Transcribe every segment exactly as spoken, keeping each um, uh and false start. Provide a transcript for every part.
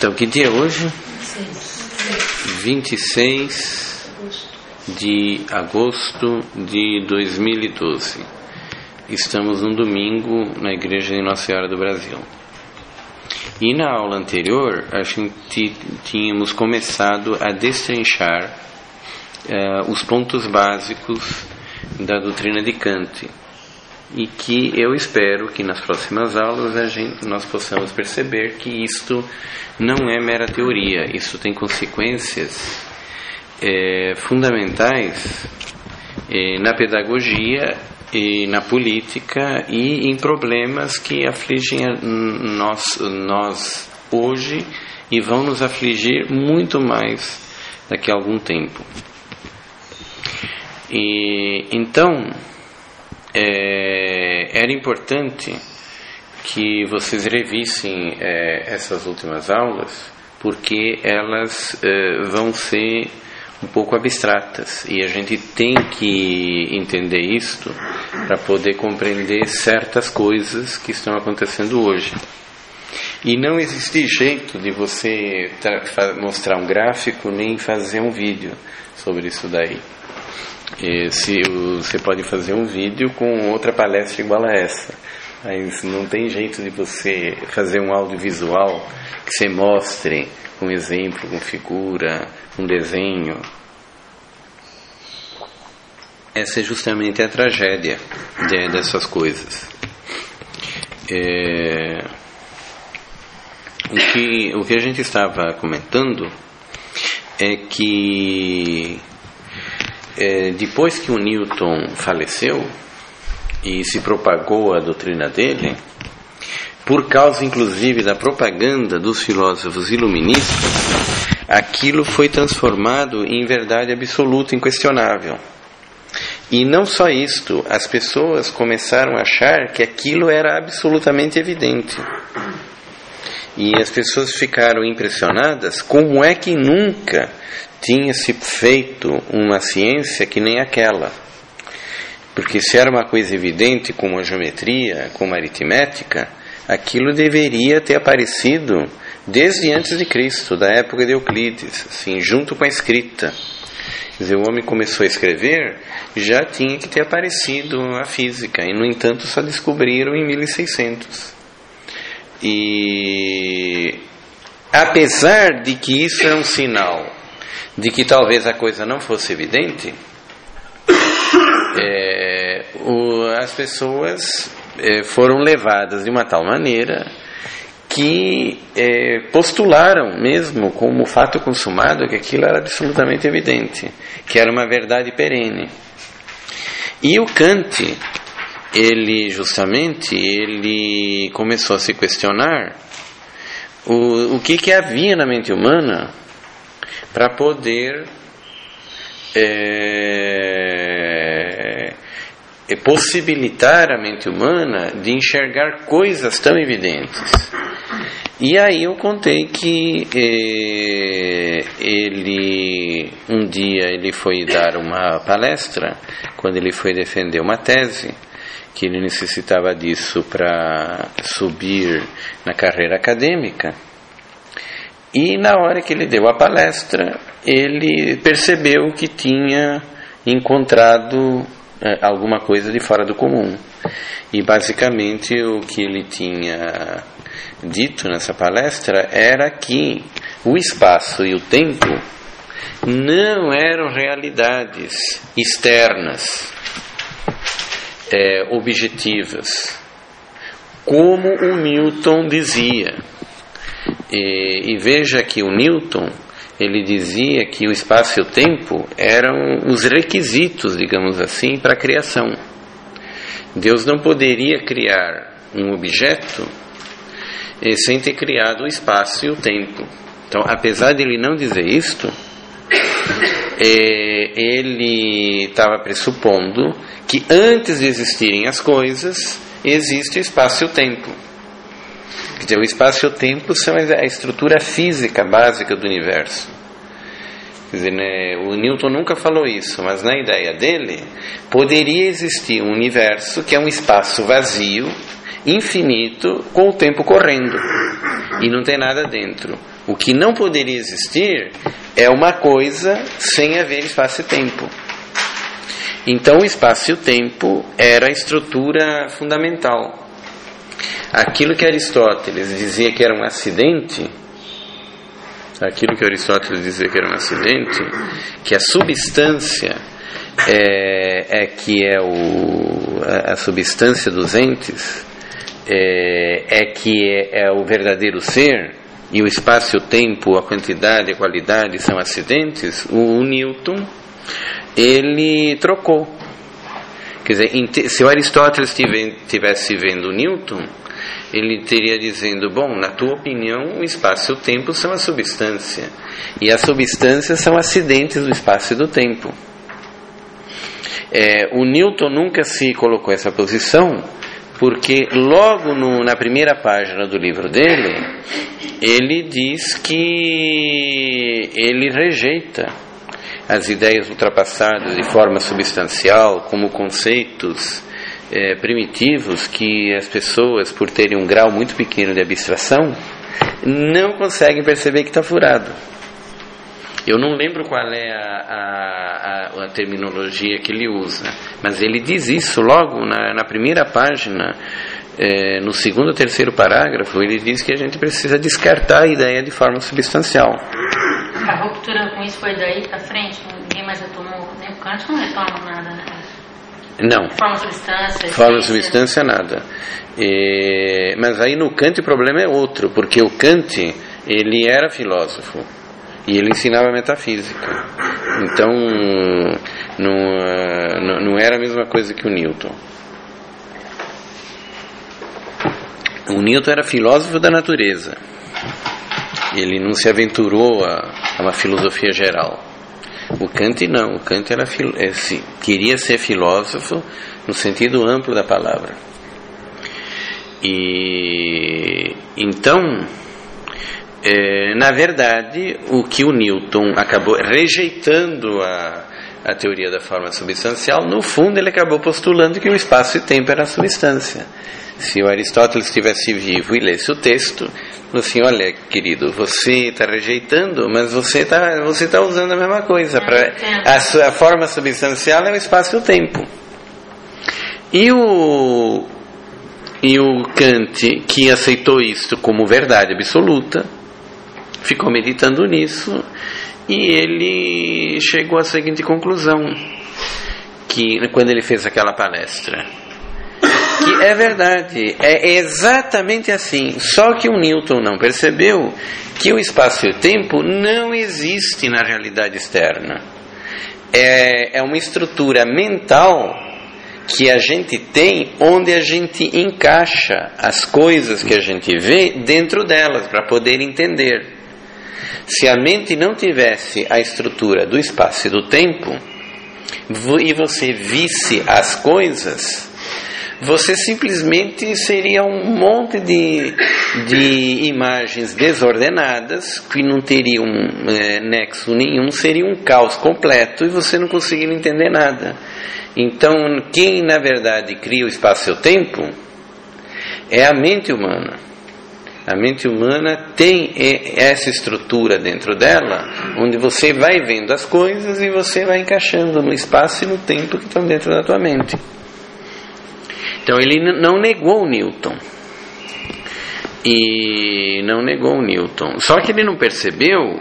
Então, que dia é hoje? vinte e seis de agosto de dois mil e doze. Estamos num domingo na Igreja de Nossa Senhora do Brasil. E na aula anterior, a gente tínhamos começado a destrinchar uh, os pontos básicos da doutrina de Kant. E que eu espero que nas próximas aulas a gente, nós possamos perceber que isto não é mera teoria, isso tem consequências é, fundamentais é, na pedagogia e na política e em problemas que afligem a nós, nós hoje e vão nos afligir muito mais daqui a algum tempo. E, então... É, era importante que vocês revissem é, essas últimas aulas, porque elas é, vão ser um pouco abstratas e a gente tem que entender isto para poder compreender certas coisas que estão acontecendo hoje. E não existe jeito de você mostrar um gráfico nem fazer um vídeo sobre isso daí. Se você pode fazer um vídeo com outra palestra igual a essa, mas não tem jeito de você fazer um audiovisual que você mostre com exemplo, com figura, com desenho. Essa é justamente a tragédia de, dessas coisas. É, o que, o que a gente estava comentando é que É, depois que o Newton faleceu e se propagou a doutrina dele, por causa inclusive da propaganda dos filósofos iluministas, aquilo foi transformado em verdade absoluta, inquestionável. E não só isto, as pessoas começaram a achar que aquilo era absolutamente evidente. E as pessoas ficaram impressionadas como é que nunca tinha se feito uma ciência que nem aquela. Porque se era uma coisa evidente como a geometria, como a aritmética, aquilo deveria ter aparecido desde antes de Cristo, da época de Euclides, assim, junto com a escrita. Quer dizer, o homem começou a escrever, já tinha que ter aparecido a física, e no entanto só descobriram em mil e seiscentos. E apesar de que isso é um sinal de que talvez a coisa não fosse evidente, é, o, as pessoas é, foram levadas de uma tal maneira que é, postularam mesmo como fato consumado que aquilo era absolutamente evidente, que era uma verdade perene. E o Kant, ele justamente ele começou a se questionar o, o que, que havia na mente humana para poder é, é, possibilitar a mente humana de enxergar coisas tão evidentes. E aí eu contei que é, ele um dia ele foi dar uma palestra, quando ele foi defender uma tese, que ele necessitava disso para subir na carreira acadêmica. E na hora que ele deu a palestra, ele percebeu que tinha encontrado é, alguma coisa de fora do comum. E basicamente o que ele tinha dito nessa palestra era que o espaço e o tempo não eram realidades externas, é, objetivas, como o Newton dizia. E, e veja que o Newton, ele dizia que o espaço e o tempo eram os requisitos, digamos assim, para a criação. Deus não poderia criar um objeto eh, sem ter criado o espaço e o tempo. Então, apesar de ele não dizer isto, eh, ele estava pressupondo que antes de existirem as coisas, existe o espaço e o tempo. Quer dizer, o espaço e o tempo são a estrutura física básica do universo. Quer dizer, né, o Newton nunca falou isso, mas na ideia dele, poderia existir um universo que é um espaço vazio infinito com o tempo correndo e não tem nada dentro. O que não poderia existir é uma coisa sem haver espaço e tempo. Então o espaço e o tempo era a estrutura fundamental. Aquilo que Aristóteles dizia que era um acidente, aquilo que Aristóteles dizia que era um acidente, que a substância é, é que é o, a, a substância dos entes, é, é que é, é o verdadeiro ser, e o espaço e o tempo, a quantidade e a qualidade são acidentes, o, o Newton, ele trocou. Quer dizer, se o Aristóteles tivesse vendo o Newton, ele teria dizendo, bom, na tua opinião, o espaço e o tempo são a substância, e as substâncias são acidentes do espaço e do tempo. É, o Newton nunca se colocou essa posição, porque logo no, na primeira página do livro dele, ele diz que ele rejeita as ideias ultrapassadas de forma substancial como conceitos é, primitivos que as pessoas, por terem um grau muito pequeno de abstração, não conseguem perceber que está furado. Eu não lembro qual é a, a, a, a terminologia que ele usa, mas ele diz isso logo na, na primeira página, é, no segundo ou terceiro parágrafo. Ele diz que a gente precisa descartar a ideia de forma substancial. A ruptura com isso foi daí para frente? Ninguém mais retomou? Nem o Kant não retoma nada, né? Não. Forma, substância. Forma, substância, nada. E, mas aí no Kant o problema é outro, porque o Kant, ele era filósofo e ele ensinava metafísica. Então não, não, não era a mesma coisa que o Newton. O Newton era filósofo da natureza. Ele não se aventurou a, a uma filosofia geral. O Kant não. O Kant era, queria ser filósofo no sentido amplo da palavra. E então, é, na verdade, o que o Newton acabou rejeitando a, a teoria da forma substancial, no fundo ele acabou postulando que o espaço e tempo era a substância. Se o Aristóteles estivesse vivo e lesse o texto, falou assim, olha, querido, você está rejeitando, mas você está você tá usando a mesma coisa. Pra, a, sua, a forma substancial é o espaço e o tempo. E o, e o Kant, que aceitou isto como verdade absoluta, ficou meditando nisso, e ele chegou à seguinte conclusão, que quando ele fez aquela palestra, que é verdade, é exatamente assim, só que o Newton não percebeu que o espaço e o tempo não existe na realidade externa. É, é uma estrutura mental que a gente tem, onde a gente encaixa as coisas que a gente vê dentro delas, para poder entender. Se a mente não tivesse a estrutura do espaço e do tempo, e você visse as coisas, você simplesmente seria um monte de, de imagens desordenadas que não teriam é, nexo nenhum, seria um caos completo e você não conseguiria entender nada. Então, quem na verdade cria o espaço e o tempo é a mente humana. A mente humana tem essa estrutura dentro dela, onde você vai vendo as coisas e você vai encaixando no espaço e no tempo que estão dentro da tua mente. Então ele não negou o Newton, e não negou o Newton, só que ele não percebeu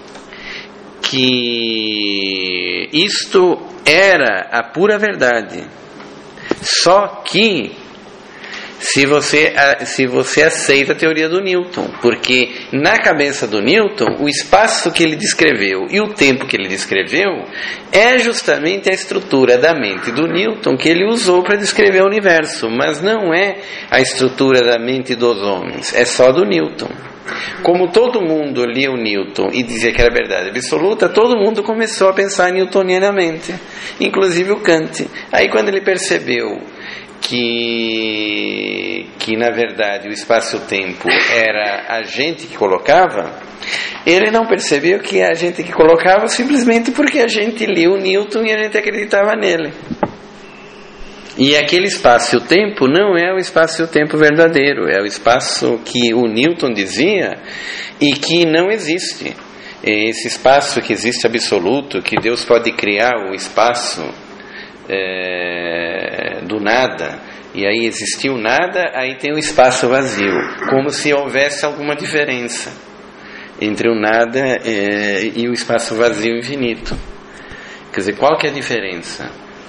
que isto era a pura verdade, só que se você, se você aceita a teoria do Newton, porque na cabeça do Newton, o espaço que ele descreveu e o tempo que ele descreveu é justamente a estrutura da mente do Newton que ele usou para descrever o universo, mas não é a estrutura da mente dos homens, é só do Newton. Como todo mundo lia o Newton e dizia que era verdade absoluta, todo mundo começou a pensar newtonianamente, inclusive o Kant. Aí quando ele percebeu que, que na verdade o espaço e o tempo era a gente que colocava, ele não percebeu que a gente que colocava simplesmente porque a gente lia o Newton e a gente acreditava nele. E aquele espaço e o tempo não é o espaço e o tempo verdadeiro, é o espaço que o Newton dizia e que não existe. Esse espaço que existe absoluto, que Deus pode criar o espaço é, do nada, e aí existiu nada, aí tem o espaço vazio, como se houvesse alguma diferença entre o nada é, e o espaço vazio infinito. Quer dizer, qual que é a diferença?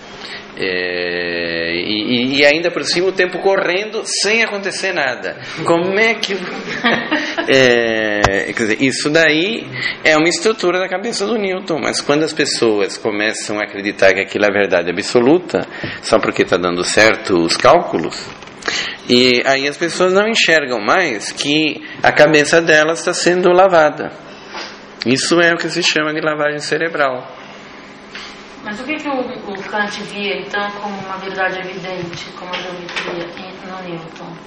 É, e, e ainda por cima o tempo correndo sem acontecer nada. Como é que é, quer dizer, isso daí é uma estrutura da cabeça do Newton. Mas quando as pessoas começam a acreditar que aquilo é verdade absoluta, só porque está dando certo os cálculos, e aí as pessoas não enxergam mais que a cabeça delas está sendo lavada. Isso é o que se chama de lavagem cerebral. Mas o que, que o, o Kant via, então, como uma verdade evidente, como a geometria no Newton?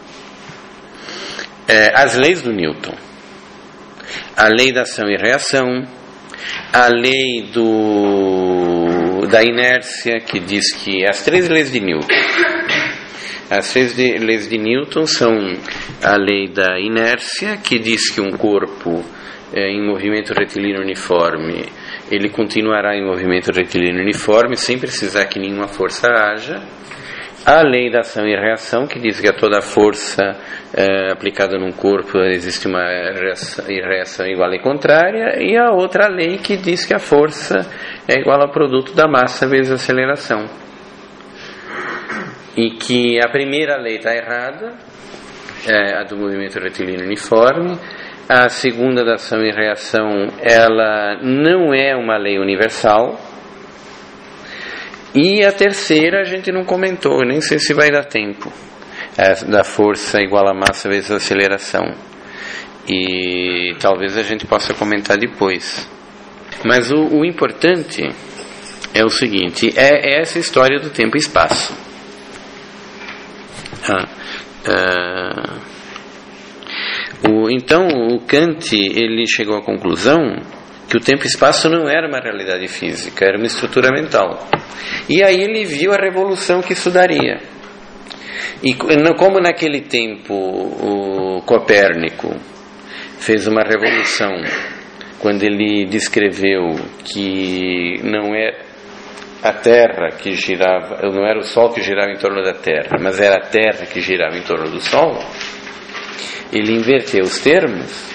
É, as leis do Newton. A lei da ação e reação, a lei do, da inércia, que diz que as três leis de Newton. As três de, leis de Newton são a lei da inércia, que diz que um corpo é, em movimento retilíneo uniforme, ele continuará em movimento retilíneo uniforme sem precisar que nenhuma força haja. A lei da ação e reação, que diz que a toda força é, aplicada num corpo existe uma reação, reação igual e contrária. E a outra lei que diz que a força é igual ao produto da massa vezes a aceleração. E que a primeira lei está errada, é a do movimento retilíneo uniforme. A segunda da ação e reação, ela não é uma lei universal. E a terceira a gente não comentou, nem sei se vai dar tempo, é da força igual a massa vezes a aceleração. E talvez a gente possa comentar depois. Mas o, o importante é o seguinte, é, é essa história do tempo e espaço. Ah, ah, O, então o Kant ele chegou à conclusão que o tempo e espaço não era uma realidade física, era uma estrutura mental. E aí ele viu a revolução que isso daria. E como naquele tempo o Copérnico fez uma revolução quando ele descreveu que não é a Terra que girava, não era o Sol que girava em torno da Terra, mas era a Terra que girava em torno do Sol. Ele inverteu os termos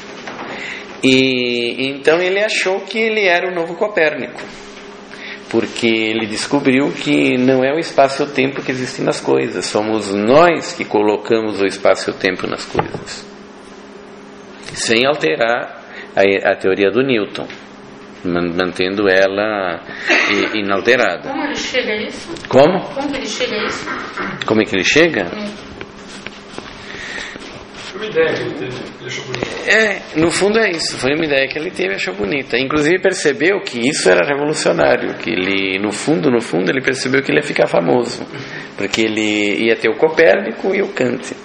e então ele achou que ele era o novo Copérnico, porque ele descobriu que não é o espaço e o tempo que existem nas coisas, somos nós que colocamos o espaço e o tempo nas coisas, sem alterar a, a teoria do Newton, mantendo ela inalterada. Como ele chega a isso? Como? Como ele chega a isso? Como é que ele chega? Hum. Foi uma ideia que ele teve, ele achou bonita. É, no fundo é isso, foi uma ideia que ele teve e achou bonita. Inclusive percebeu que isso era revolucionário, que ele, no fundo, no fundo, ele percebeu que ele ia ficar famoso, porque ele ia ter o Copérnico e o Kant.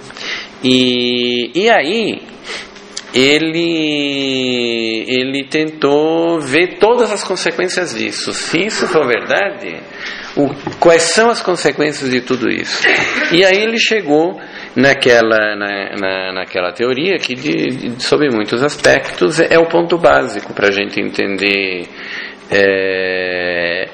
E, e aí, ele, ele tentou ver todas as consequências disso. Se isso for verdade, o, quais são as consequências de tudo isso? E aí ele chegou naquela, na, na, naquela teoria que, de, de, sob muitos aspectos, é, é o ponto básico para a gente entender é,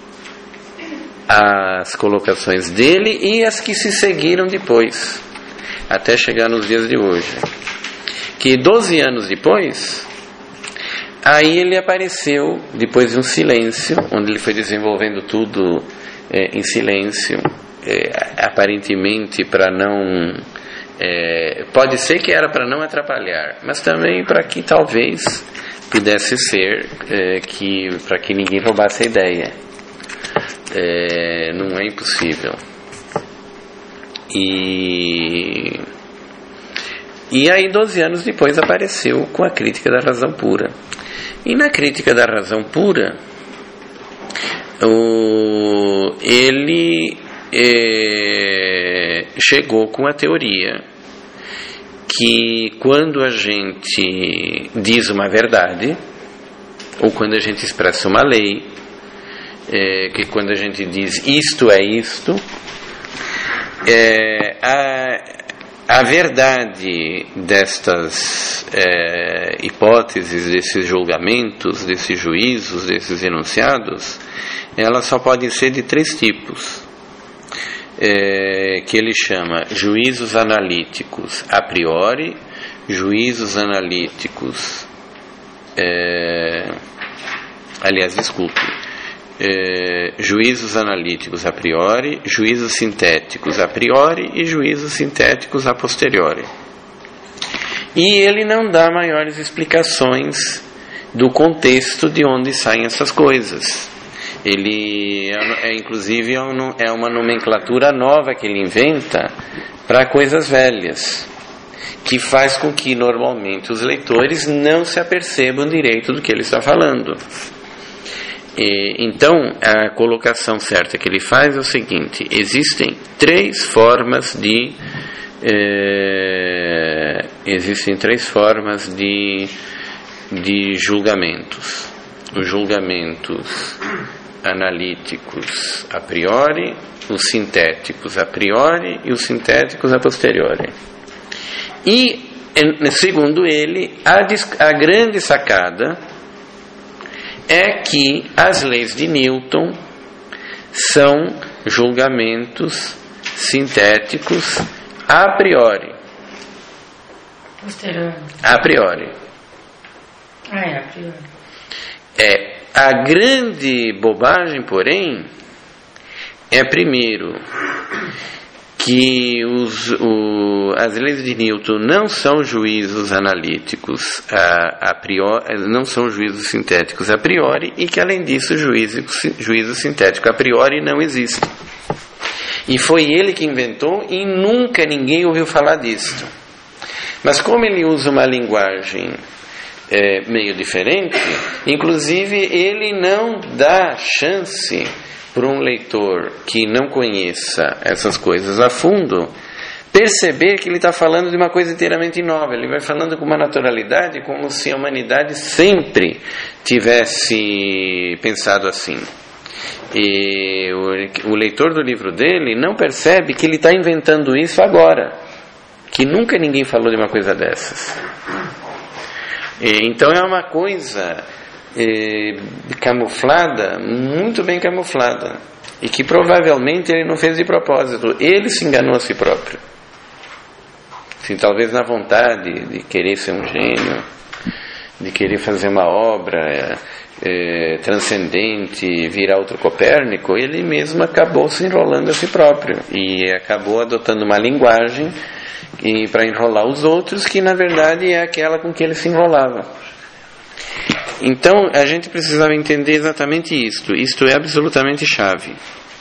as colocações dele e as que se seguiram depois, até chegar nos dias de hoje. Que doze anos depois, aí ele apareceu, depois de um silêncio, onde ele foi desenvolvendo tudo é, em silêncio, é, aparentemente para não... É, pode ser que era para não atrapalhar, mas também para que talvez pudesse ser é, que, para que ninguém roubasse a ideia. É, não é impossível. E... E aí, doze anos depois, apareceu com a crítica da razão pura. E na crítica da razão pura, o, ele é, chegou com a teoria que quando a gente diz uma verdade, ou quando a gente expressa uma lei, é, que quando a gente diz isto é isto, é, a A verdade destas é, hipóteses, desses julgamentos, desses juízos, desses enunciados, ela só pode ser de três tipos, é, que ele chama juízos analíticos a priori, juízos analíticos, é, aliás, desculpe, É, juízos analíticos a priori, juízos sintéticos a priori e juízos sintéticos a posteriori. E ele não dá maiores explicações do contexto de onde saem essas coisas. Ele é, é inclusive é uma nomenclatura nova que ele inventa para coisas velhas, que faz com que normalmente os leitores não se apercebam direito do que ele está falando. Então, a colocação certa que ele faz é o seguinte: existem três formas de eh, existem três formas de, de julgamentos. Os julgamentos analíticos a priori, os sintéticos a priori e os sintéticos a posteriori. E, segundo ele, a, a grande sacada é que as leis de Newton são julgamentos sintéticos a priori. Posterior. A priori. Ah, é, a priori. É, a grande bobagem, porém, é primeiro que os, o, as leis de Newton não são juízos analíticos a, a priori, não são juízos sintéticos a priori, e que além disso juízo, juízo sintético a priori não existe. E foi ele que inventou e nunca ninguém ouviu falar disso. Mas como ele usa uma linguagem é, meio diferente, inclusive ele não dá chance para um leitor que não conheça essas coisas a fundo perceber que ele está falando de uma coisa inteiramente nova. Ele vai falando com uma naturalidade como se a humanidade sempre tivesse pensado assim. E o, o leitor do livro dele não percebe que ele está inventando isso agora, que nunca ninguém falou de uma coisa dessas. E, então é uma coisa eh, camuflada, muito bem camuflada, e que provavelmente ele não fez de propósito. Ele se enganou a si próprio, assim, talvez na vontade de querer ser um gênio, de querer fazer uma obra é, transcendente, virar outro Copérnico. Ele mesmo acabou se enrolando a si próprio e acabou adotando uma linguagem para enrolar os outros, que na verdade é aquela com que ele se enrolava. Então a gente precisava entender exatamente isto. Isto é absolutamente chave.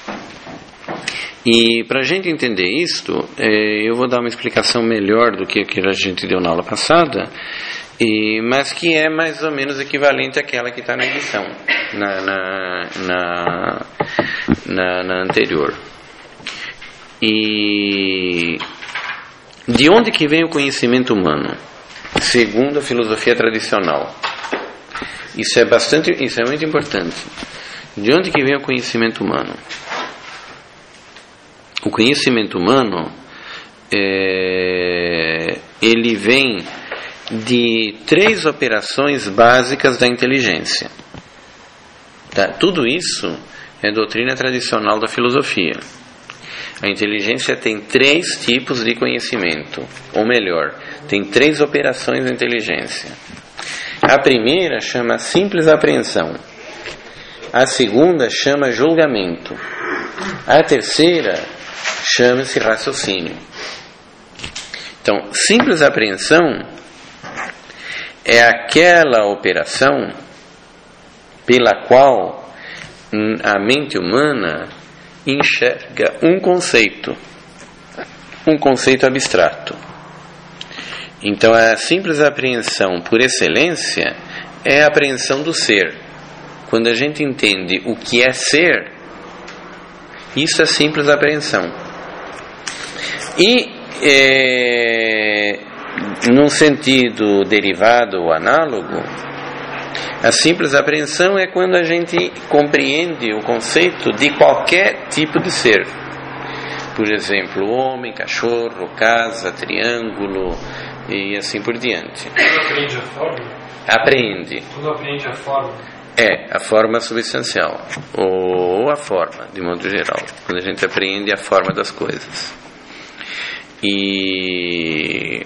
E para a gente entender isto, é, eu vou dar uma explicação melhor do que a que a gente deu na aula passada, e, mas que é mais ou menos equivalente àquela que está na edição, na, na, na, na, na anterior. E de onde que vem o conhecimento humano, segundo a filosofia tradicional? Isso é bastante, isso é muito importante. De onde que vem o conhecimento humano? O conhecimento humano, é, ele vem de três operações básicas da inteligência. Tá? Tudo isso é doutrina tradicional da filosofia. A inteligência tem três tipos de conhecimento, ou melhor, tem três operações da inteligência. A primeira chama simples apreensão. A segunda chama julgamento. A terceira chama-se raciocínio. Então, simples apreensão é aquela operação pela qual a mente humana enxerga um conceito, um conceito abstrato. Então, a simples apreensão por excelência é a apreensão do ser. Quando a gente entende o que é ser, isso é simples apreensão. E é, num sentido derivado ou análogo, a simples apreensão é quando a gente compreende o conceito de qualquer tipo de ser. Por exemplo, homem, cachorro, casa, triângulo e assim por diante. Quando aprende a forma? Apreende. Quando aprende a forma? É, a forma substancial, ou a forma, de modo geral, quando a gente apreende a forma das coisas. E,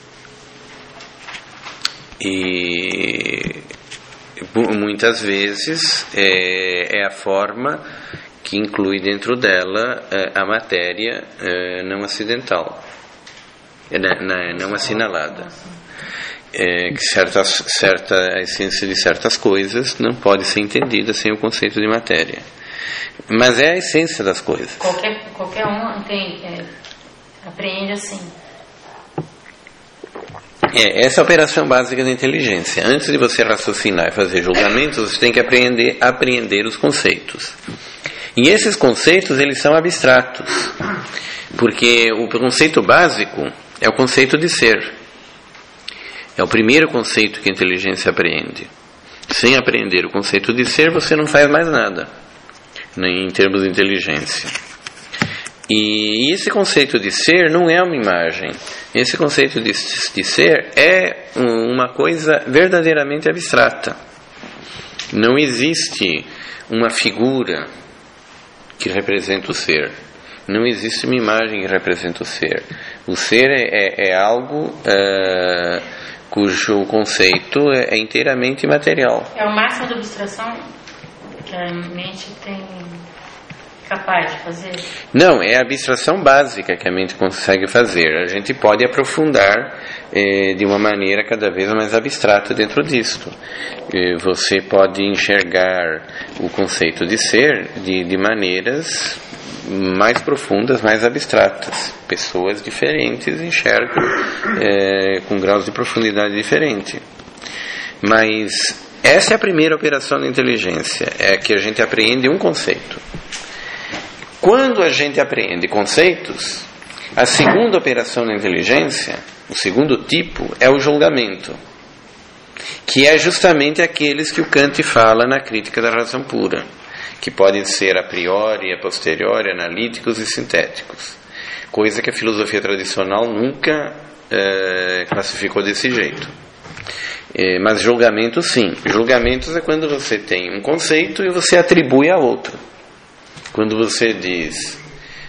e muitas vezes é, é a forma que inclui dentro dela a matéria não acidental, não assinalada. É, que certa, certa, a essência de certas coisas não pode ser entendida sem o conceito de matéria. Mas é a essência das coisas. Qualquer, qualquer um tem, é, apreende assim. É, essa é a operação básica da inteligência. Antes de você raciocinar e fazer julgamentos, você tem que aprender a apreender os conceitos. E esses conceitos, eles são abstratos. Porque o conceito básico é o conceito de ser. É o primeiro conceito que a inteligência apreende. Sem aprender o conceito de ser, você não faz mais nada, nem em termos de inteligência. E esse conceito de ser não é uma imagem. Esse conceito de, de ser é uma coisa verdadeiramente abstrata. Não existe uma figura que representa o ser. Não existe uma imagem que representa o ser. O ser é, é, é algo... Uh, cujo conceito é inteiramente material. É o máximo de abstração que a mente tem capaz de fazer? Não, é a abstração básica que a mente consegue fazer. A gente pode aprofundar eh, de uma maneira cada vez mais abstrata dentro disto. Eh, você pode enxergar o conceito de ser de, de maneiras mais profundas, mais abstratas. Pessoas diferentes enxergam é, com graus de profundidade diferente. Mas essa é a primeira operação da inteligência, é que a gente apreende um conceito. Quando a gente apreende conceitos, a segunda operação da inteligência, o segundo tipo, é o julgamento, que é justamente aqueles que o Kant fala na Crítica da Razão Pura, que podem ser a priori, a posteriori, analíticos e sintéticos. Coisa que a filosofia tradicional nunca é, classificou desse jeito. É, mas julgamento sim. Julgamentos é quando você tem um conceito e você atribui a outro. Quando você diz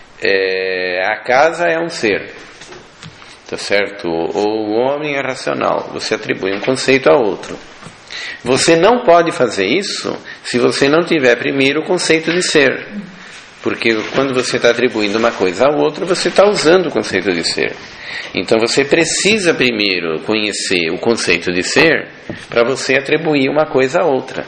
é, a casa é um ser, tá certo? Ou o homem é racional, você atribui um conceito a outro. Você não pode fazer isso se você não tiver primeiro o conceito de ser. Porque quando você está atribuindo uma coisa a outra, você está usando o conceito de ser. Então você precisa primeiro conhecer o conceito de ser para você atribuir uma coisa a outra.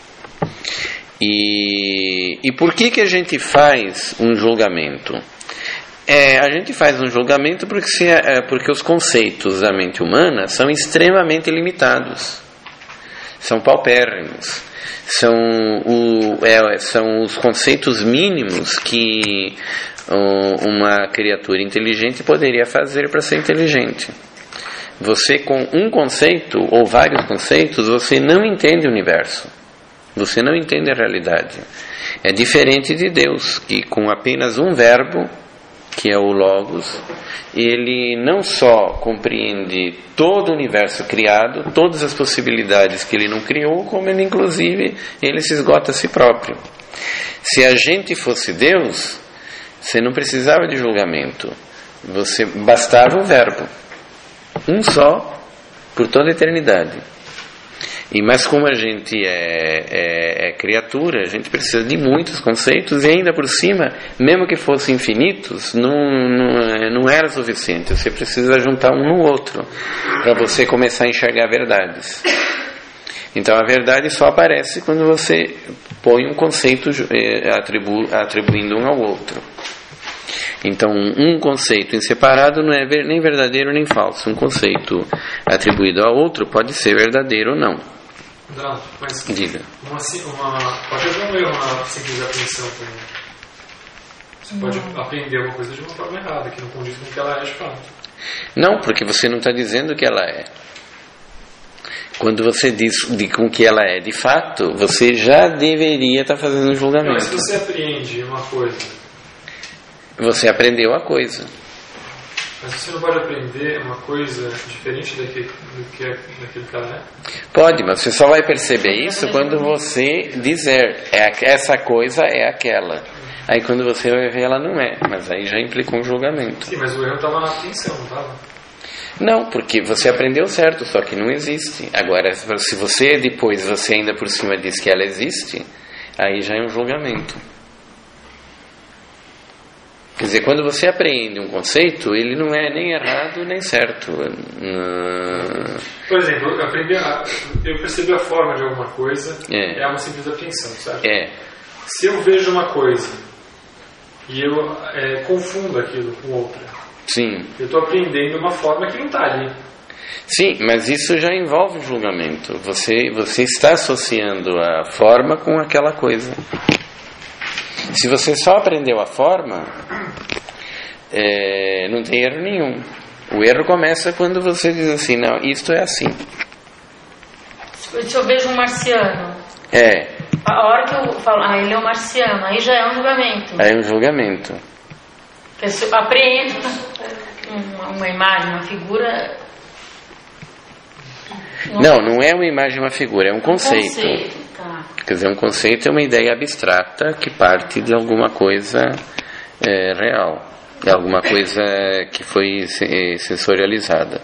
E, e por que que a gente faz um julgamento? É, a gente faz um julgamento porque, se, é, porque os conceitos da mente humana são extremamente limitados. São paupérrimos, são, o, é, são os conceitos mínimos que um, uma criatura inteligente poderia fazer para ser inteligente. Você, com um conceito ou vários conceitos, você não entende o universo, você não entende a realidade. É diferente de Deus, que com apenas um verbo, que é o Logos, ele não só compreende todo o universo criado, todas as possibilidades que ele não criou, como ele inclusive ele se esgota a si próprio. Se a gente fosse Deus, você não precisava de julgamento, você bastava o verbo, um só por toda a eternidade. E, mas como a gente é, é, é criatura, a gente precisa de muitos conceitos, e ainda por cima, mesmo que fossem infinitos, não, não, não era suficiente. Você precisa juntar um no outro para você começar a enxergar verdades. Então a verdade só aparece quando você põe um conceito é, atribu, atribuindo um ao outro. Então um conceito em separado não é nem verdadeiro nem falso. Um conceito atribuído a outro pode ser verdadeiro ou não. Não, mas diga. Uma, uma, pode haver uma simples apreensão também. Você pode não. aprender uma coisa de uma forma errada, que não condiz com o que ela é de fato. Não, porque você não está dizendo que ela é. Quando você diz de com que ela é de fato, você já deveria estar tá fazendo um julgamento. Não, mas se você apreende uma coisa Você aprendeu a coisa. Mas você não pode aprender uma coisa diferente daquele, do que é, daquele cara, né? Pode, mas você só vai perceber isso quando você dizer é, essa coisa é aquela. Aí quando você vai ver, ela não é. Mas aí já implica um julgamento. Sim, mas o erro estava na atenção, não estava? Não, porque você aprendeu certo, só que não existe. Agora, se você depois, você ainda por cima diz que ela existe, aí já é um julgamento. Quer dizer, quando você apreende um conceito, ele não é nem errado nem certo. Por exemplo, eu, aprendi a, eu percebi a forma de alguma coisa, é, é uma simples apreensão, certo? É. Se eu vejo uma coisa e eu é, confundo aquilo com outra, sim, eu estou aprendendo uma forma que não está ali. Sim, mas isso já envolve julgamento. Você, você está associando a forma com aquela coisa. Se você só aprendeu a forma, é, não tem erro nenhum. O erro começa quando você diz assim, não, isto é assim. Se eu vejo um marciano, é. a hora que eu falo, ah, ele é um marciano, aí já é um julgamento. Aí é um julgamento. Porque se eu apreendo uma, uma imagem, uma figura... Não, não é uma imagem, uma figura, é um conceito. Um conceito, tá. Quer dizer, um conceito é uma ideia abstrata que parte de alguma coisa é, real, de alguma coisa que foi sensorializada.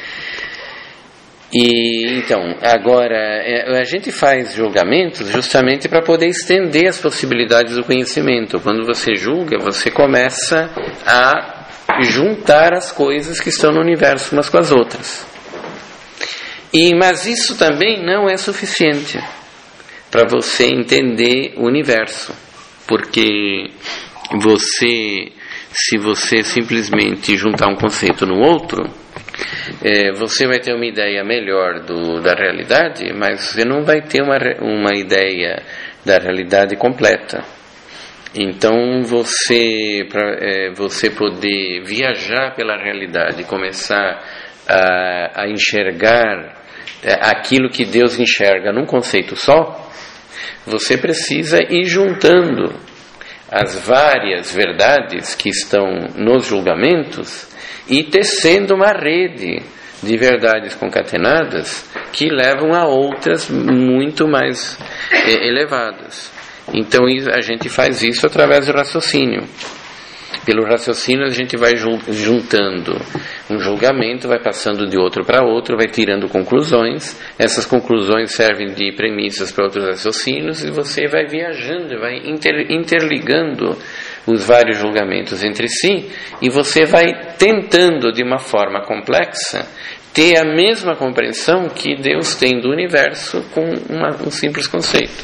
E então, agora, a gente faz julgamentos justamente para poder estender as possibilidades do conhecimento. Quando você julga, você começa a juntar as coisas que estão no universo umas com as outras. E, mas isso também não é suficiente para você entender o universo, porque você, se você simplesmente juntar um conceito no outro, é, você vai ter uma ideia melhor do, da realidade, mas você não vai ter uma, uma ideia da realidade completa. Então você, para é, você poder viajar pela realidade, começar a, a enxergar aquilo que Deus enxerga num conceito só, você precisa ir juntando as várias verdades que estão nos julgamentos e tecendo uma rede de verdades concatenadas que levam a outras muito mais eh, elevadas. Então a gente faz isso através do raciocínio. Pelo raciocínio a gente vai juntando um julgamento, vai passando de outro para outro, vai tirando conclusões. Essas conclusões servem de premissas para outros raciocínios e você vai viajando, vai inter, interligando os vários julgamentos entre si e você vai tentando de uma forma complexa ter a mesma compreensão que Deus tem do universo com uma, um simples conceito.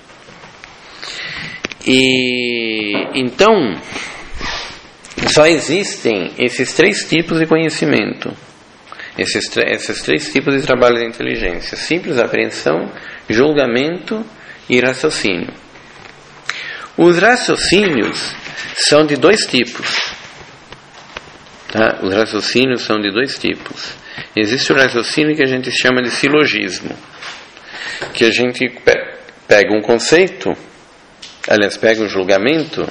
E então só existem esses três tipos de conhecimento, esses, esses três tipos de trabalho da inteligência: simples apreensão, julgamento e raciocínio. Os raciocínios são de dois tipos, tá? Os raciocínios são de dois tipos. Existe o raciocínio que a gente chama de silogismo, que a gente pega um conceito, aliás, pega um julgamento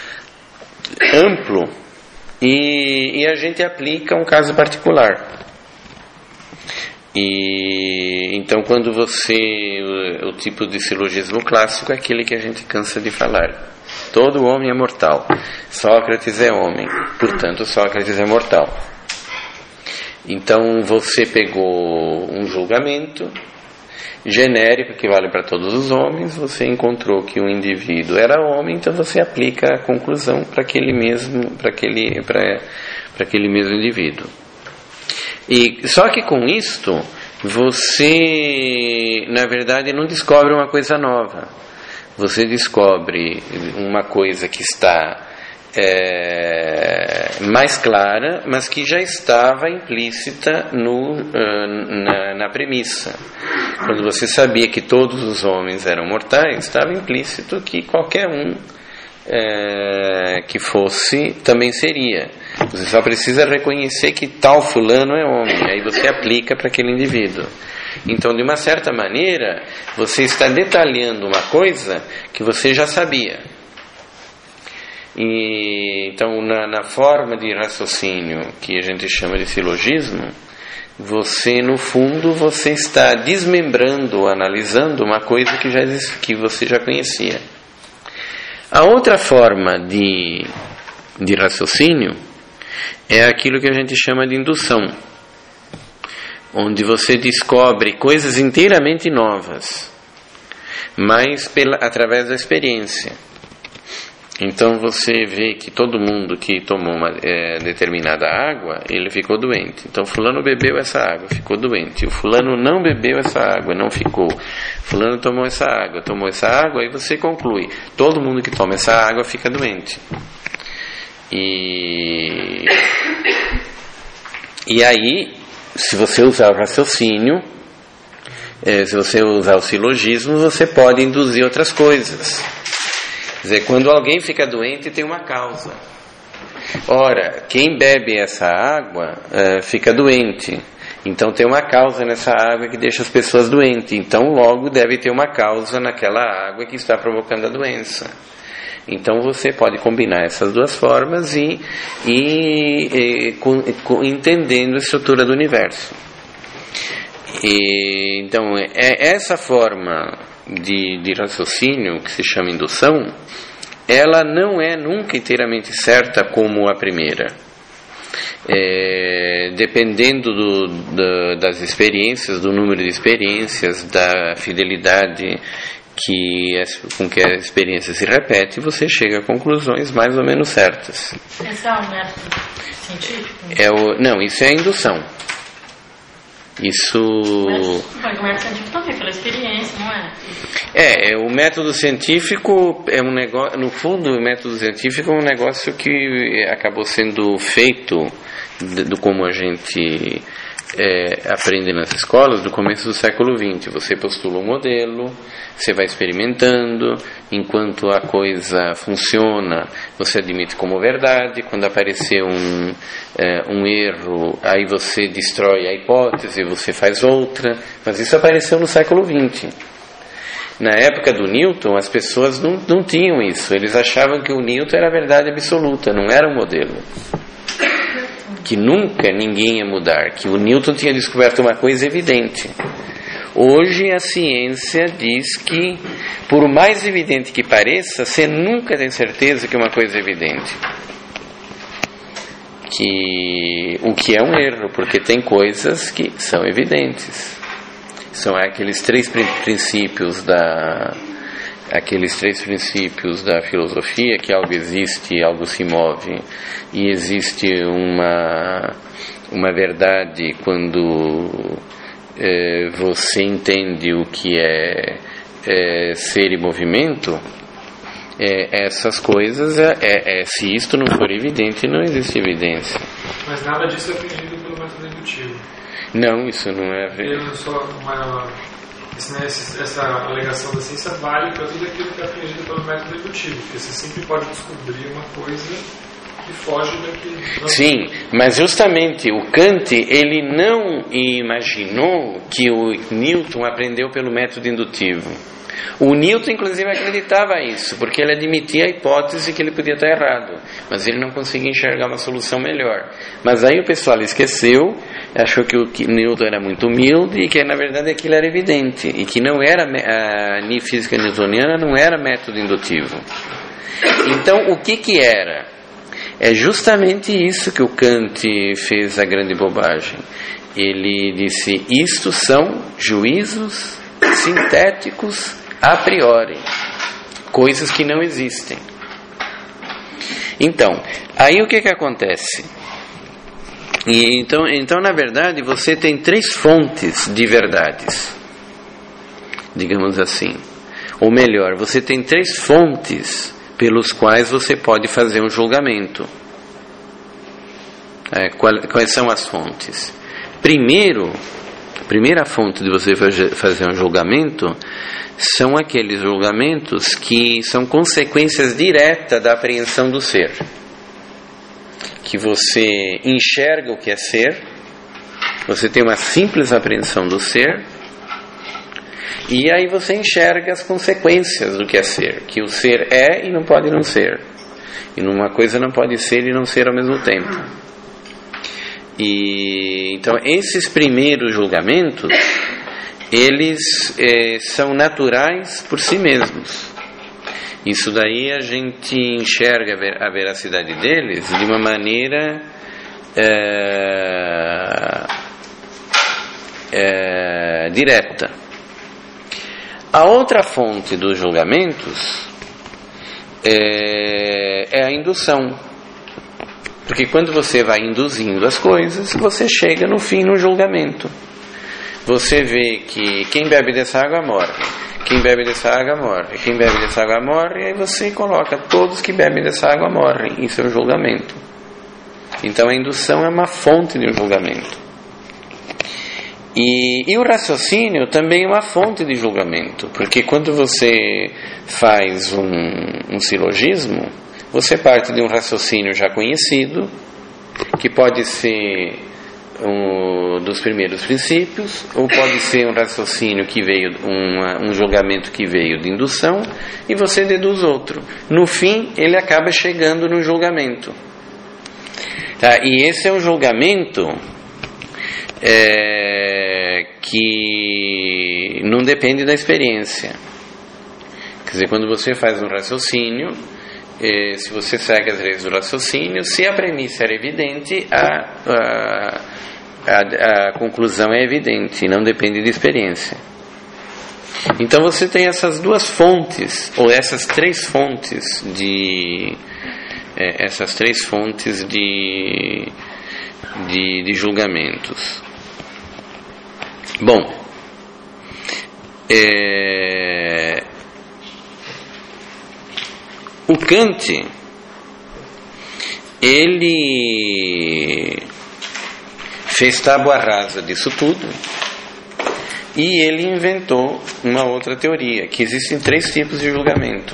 amplo e, e a gente aplica um caso particular. E então, quando você o, o tipo de silogismo clássico é aquele que a gente cansa de falar: todo homem é mortal, Sócrates é homem, portanto Sócrates é mortal. Então você pegou um julgamento genérico que vale para todos os homens, você encontrou que um indivíduo era homem, então você aplica a conclusão para aquele mesmo, para aquele, para, para aquele mesmo indivíduo. E só que com isto você, na verdade, não descobre uma coisa nova. Você descobre uma coisa que está é, mais clara, mas que já estava implícita no, na, na premissa. Quando você sabia que todos os homens eram mortais, estava implícito que qualquer um é, que fosse também seria. Você só precisa reconhecer que tal fulano é homem, aí você aplica para aquele indivíduo. Então, de uma certa maneira, você está detalhando uma coisa que você já sabia. E, então, na, na forma de raciocínio que a gente chama de silogismo, você, no fundo, você está desmembrando, analisando uma coisa que, já existe, que você já conhecia. A outra forma de, de raciocínio é aquilo que a gente chama de indução, onde você descobre coisas inteiramente novas, mas pela, através da experiência. Então você vê que todo mundo que tomou uma é, determinada água, ele ficou doente. Então fulano bebeu essa água, ficou doente. O fulano não bebeu essa água, não ficou. Fulano tomou essa água, tomou essa água, e você conclui, todo mundo que toma essa água fica doente. E, e aí, se você usar o raciocínio, é, se você usar o silogismo, você pode induzir outras coisas. Quer dizer, quando alguém fica doente, tem uma causa. Ora, quem bebe essa água uh, fica doente. Então tem uma causa nessa água que deixa as pessoas doentes. Então logo deve ter uma causa naquela água que está provocando a doença. Então você pode combinar essas duas formas e, e, e com, com, entendendo a estrutura do universo. E, então é essa forma De, de raciocínio, que se chama indução, ela não é nunca inteiramente certa como a primeira. É, dependendo do, do, das experiências, do número de experiências, da fidelidade que é, com que a experiência se repete, você chega a conclusões mais ou menos certas. Esse é o método científico? É o, não, isso é a indução. Isso... Mas o método científico também, pela experiência, não é? É, o método científico é um negócio... No fundo, o método científico é um negócio que acabou sendo feito do, do como a gente é, aprende nas escolas do começo do século vinte. Você postula um modelo, você vai experimentando, enquanto a coisa funciona, você admite como verdade. Quando aparecer um, é, um erro, aí você destrói a hipótese, você faz outra. Mas isso apareceu no século vinte. Na época do Newton, as pessoas não, não tinham isso. Eles achavam que o Newton era a verdade absoluta, não era um modelo. Que nunca ninguém ia mudar, que o Newton tinha descoberto uma coisa evidente. Hoje a ciência diz que, por mais evidente que pareça, você nunca tem certeza que uma coisa é evidente. Que, o que é um erro, porque tem coisas que são evidentes. São aqueles três princípios da, aqueles três princípios da filosofia, que algo existe, algo se move, e existe uma, uma verdade quando é, você entende o que é, é ser e movimento. É, essas coisas, é, é, é, se isto não for evidente, não existe evidência. Mas nada disso é aprendido pelo método indutivo. Não, isso não é ver. Eu só uma, esse, né, essa alegação da ciência vale para tudo aquilo que é aprendido pelo método indutivo, porque você sempre pode descobrir uma coisa que foge daquilo. Sim, mas justamente o Kant, ele não imaginou que o Newton aprendeu pelo método indutivo. O Newton, inclusive, acreditava isso, porque ele admitia a hipótese que ele podia estar errado, mas ele não conseguia enxergar uma solução melhor. Mas aí o pessoal esqueceu, achou que o Newton era muito humilde e que na verdade aquilo era evidente, e que não era, a física newtoniana não era método indutivo. Então o que que era? É justamente isso que o Kant fez a grande bobagem. Ele disse, isto são juízos sintéticos a priori, coisas que não existem. Então, aí o que que acontece? E então, então, na verdade, você tem três fontes de verdades, digamos assim. Ou melhor, você tem três fontes pelos quais você pode fazer um julgamento. É, qual, quais são as fontes? Primeiro, a primeira fonte de você fazer um julgamento são aqueles julgamentos que são consequências diretas da apreensão do ser. Que você enxerga o que é ser, você tem uma simples apreensão do ser, e aí você enxerga as consequências do que é ser, que o ser é e não pode não ser. E numa coisa não pode ser e não ser ao mesmo tempo. E então esses primeiros julgamentos, eles é, são naturais por si mesmos. Isso daí a gente enxerga a veracidade deles de uma maneira é, é, direta. A outra fonte dos julgamentos é, é a indução. Porque quando você vai induzindo as coisas, você chega no fim no julgamento. Você vê que quem bebe dessa água morre, quem bebe dessa água morre, quem bebe dessa água morre, e aí você coloca todos que bebem dessa água morrem. Isso é um julgamento. Então a indução é uma fonte de um julgamento. E, e o raciocínio também é uma fonte de julgamento, porque quando você faz um, um silogismo, você parte de um raciocínio já conhecido, que pode ser um dos primeiros princípios, ou pode ser um raciocínio que veio, uma, um julgamento que veio de indução, e você deduz outro. No fim, ele acaba chegando no julgamento. Tá? E esse é um julgamento é, que não depende da experiência. Quer dizer, quando você faz um raciocínio, eh, se você segue as leis do raciocínio, se a premissa era evidente, a, a, a, a conclusão é evidente, não depende de experiência. Então você tem essas duas fontes, ou essas três fontes de eh, essas três fontes de, de, de julgamentos. Bom, é, o Kant, ele fez tábua rasa disso tudo e ele inventou uma outra teoria, que existem três tipos de julgamento.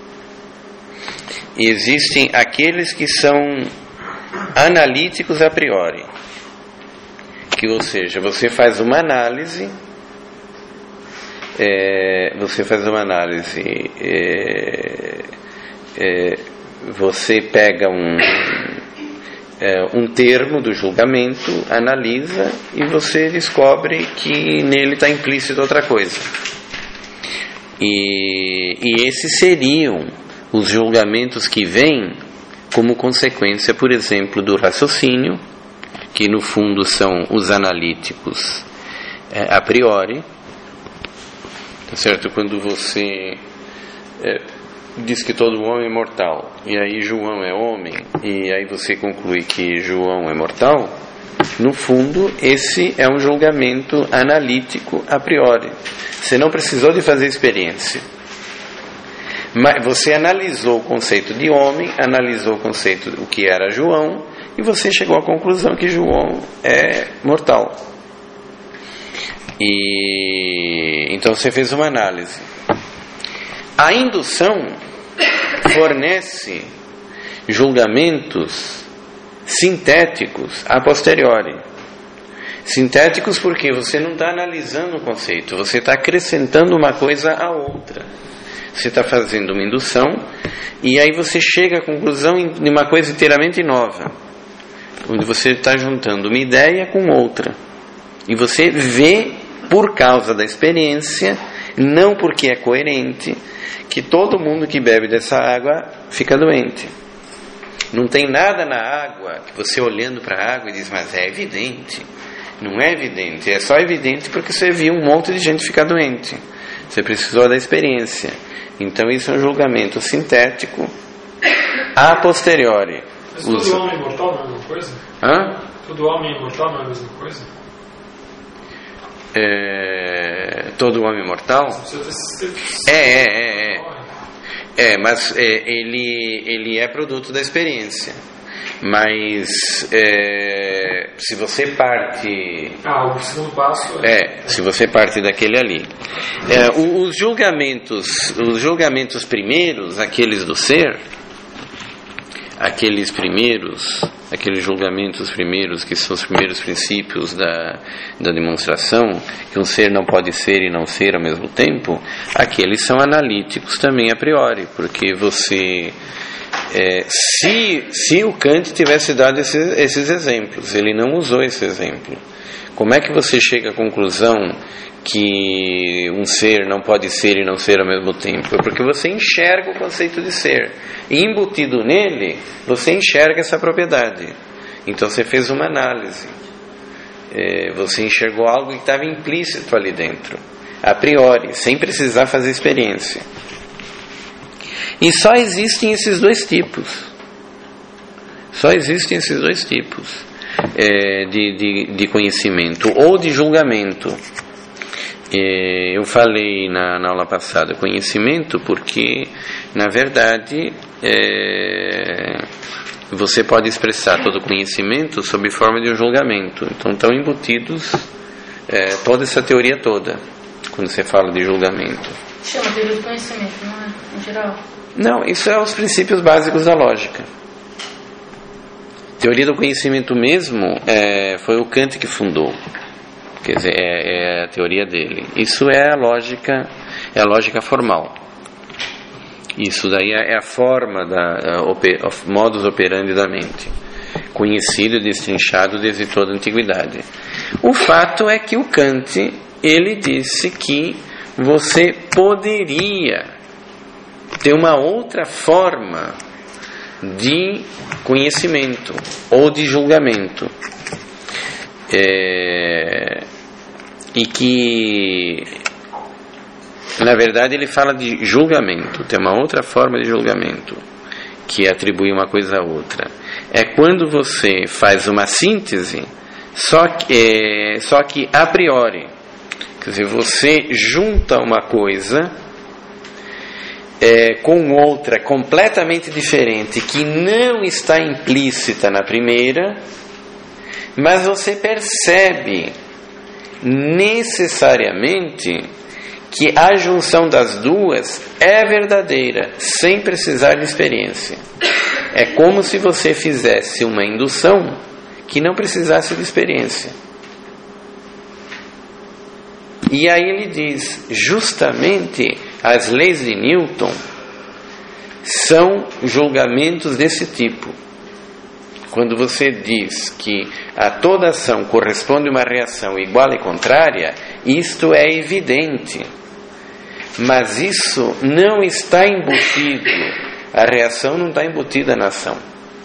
E existem aqueles que são analíticos a priori, que, ou seja, você faz uma análise, é, você faz uma análise, é, é, você pega um, é, um termo do julgamento, analisa e você descobre que nele está implícito outra coisa. E, e esses seriam os julgamentos que vêm como consequência, por exemplo, do raciocínio, que no fundo são os analíticos é, a priori, tá certo? Quando você é, diz que todo homem é mortal, e aí João é homem, e aí você conclui que João é mortal, no fundo esse é um julgamento analítico a priori. Você não precisou de fazer experiência, mas você analisou o conceito de homem, analisou o conceito do que era João, e você chegou à conclusão que João é mortal. E então você fez uma análise. A indução fornece julgamentos sintéticos a posteriori. Sintéticos porque você não está analisando o conceito, você está acrescentando uma coisa à outra. Você está fazendo uma indução e aí você chega à conclusão de uma coisa inteiramente nova, onde você está juntando uma ideia com outra. E você vê, por causa da experiência, não porque é coerente, que todo mundo que bebe dessa água fica doente. Não tem nada na água que você olhando para a água e diz, mas é evidente. Não é evidente, é só evidente porque você viu um monte de gente ficar doente. Você precisou da experiência. Então isso é um julgamento sintético a posteriori. Mas todo Usa. homem imortal não é a mesma coisa? Hã? Todo homem imortal não é a mesma coisa? É... Todo homem mortal? É, é, é, é. É, mas é, ele, ele é produto da experiência. Mas é, se você parte... Ah, o segundo passo é... É, se você parte daquele ali. É, os julgamentos, os julgamentos primeiros, aqueles do ser, aqueles primeiros, aqueles julgamentos primeiros, que são os primeiros princípios da, da demonstração, que um ser não pode ser e não ser ao mesmo tempo, aqueles são analíticos também a priori, porque você É, se, se o Kant tivesse dado esses, esses exemplos, ele não usou esse exemplo. Como é que você chega à conclusão que um ser não pode ser e não ser ao mesmo tempo? É porque você enxerga o conceito de ser. E embutido nele, você enxerga essa propriedade. Então você fez uma análise. É, você enxergou algo que estava implícito ali dentro, a priori, sem precisar fazer experiência. E só existem esses dois tipos. Só existem esses dois tipos é, de, de, de conhecimento ou de julgamento. É, eu falei na, na aula passada conhecimento porque, na verdade, é, você pode expressar todo o conhecimento sob forma de um julgamento. Então estão embutidos é, toda essa teoria toda, quando você fala de julgamento. Chama teoria do conhecimento, não é? Em geral. Não, isso é os princípios básicos da lógica. Teoria do conhecimento mesmo é, foi o Kant que fundou. Quer dizer, é, é a teoria dele. Isso é a lógica, é a lógica formal. Isso daí é a forma da a, modus operandi da mente, conhecido e destrinchado desde toda a antiguidade. O fato é que o Kant, ele disse que você poderia ter uma outra forma de conhecimento ou de julgamento, é, e que, na verdade, ele fala de julgamento. Tem uma outra forma de julgamento que atribui uma coisa a outra. É quando você faz uma síntese, só que, é, só que a priori. Quer dizer, você junta uma coisa é, com outra completamente diferente, que não está implícita na primeira, mas você percebe necessariamente que a junção das duas é verdadeira, sem precisar de experiência. É como se você fizesse uma indução que não precisasse de experiência. E aí ele diz, justamente as leis de Newton são julgamentos desse tipo. Quando você diz que a toda ação corresponde uma reação igual e contrária, isto é evidente. Mas isso não está embutido, a reação não está embutida na ação.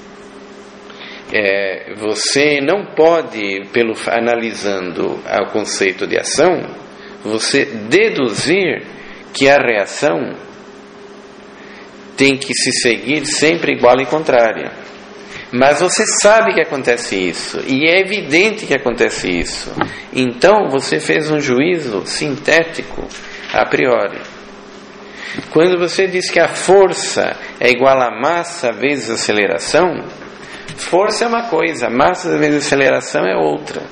É, você não pode, pelo, analisando o conceito de ação, você deduzir que a reação tem que se seguir sempre igual e contrária. Mas você sabe que acontece isso, e é evidente que acontece isso. Então você fez um juízo sintético a priori. Quando você diz que a força é igual a massa vezes aceleração, força é uma coisa, massa vezes aceleração é outra.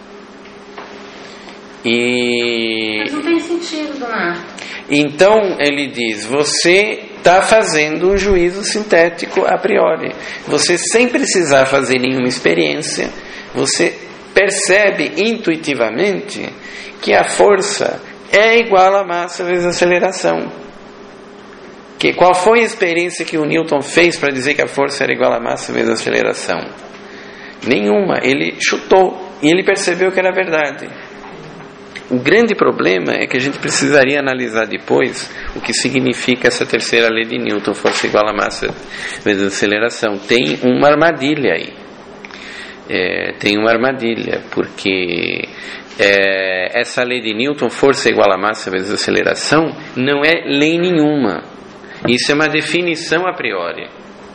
E mas não tem sentido, Donato. Então ele diz, você está fazendo um juízo sintético a priori. Você, sem precisar fazer nenhuma experiência, você percebe intuitivamente que a força é igual a massa vezes aceleração. Que, qual foi a experiência que o Newton fez para dizer que a força era igual a massa vezes aceleração? Nenhuma. Ele chutou e ele percebeu que era verdade. O grande problema é que a gente precisaria analisar depois o que significa essa terceira lei de Newton, força igual a massa vezes aceleração. Tem uma armadilha aí. É, tem uma armadilha, porque é, essa lei de Newton, força igual a massa vezes aceleração, não é lei nenhuma. Isso é uma definição a priori.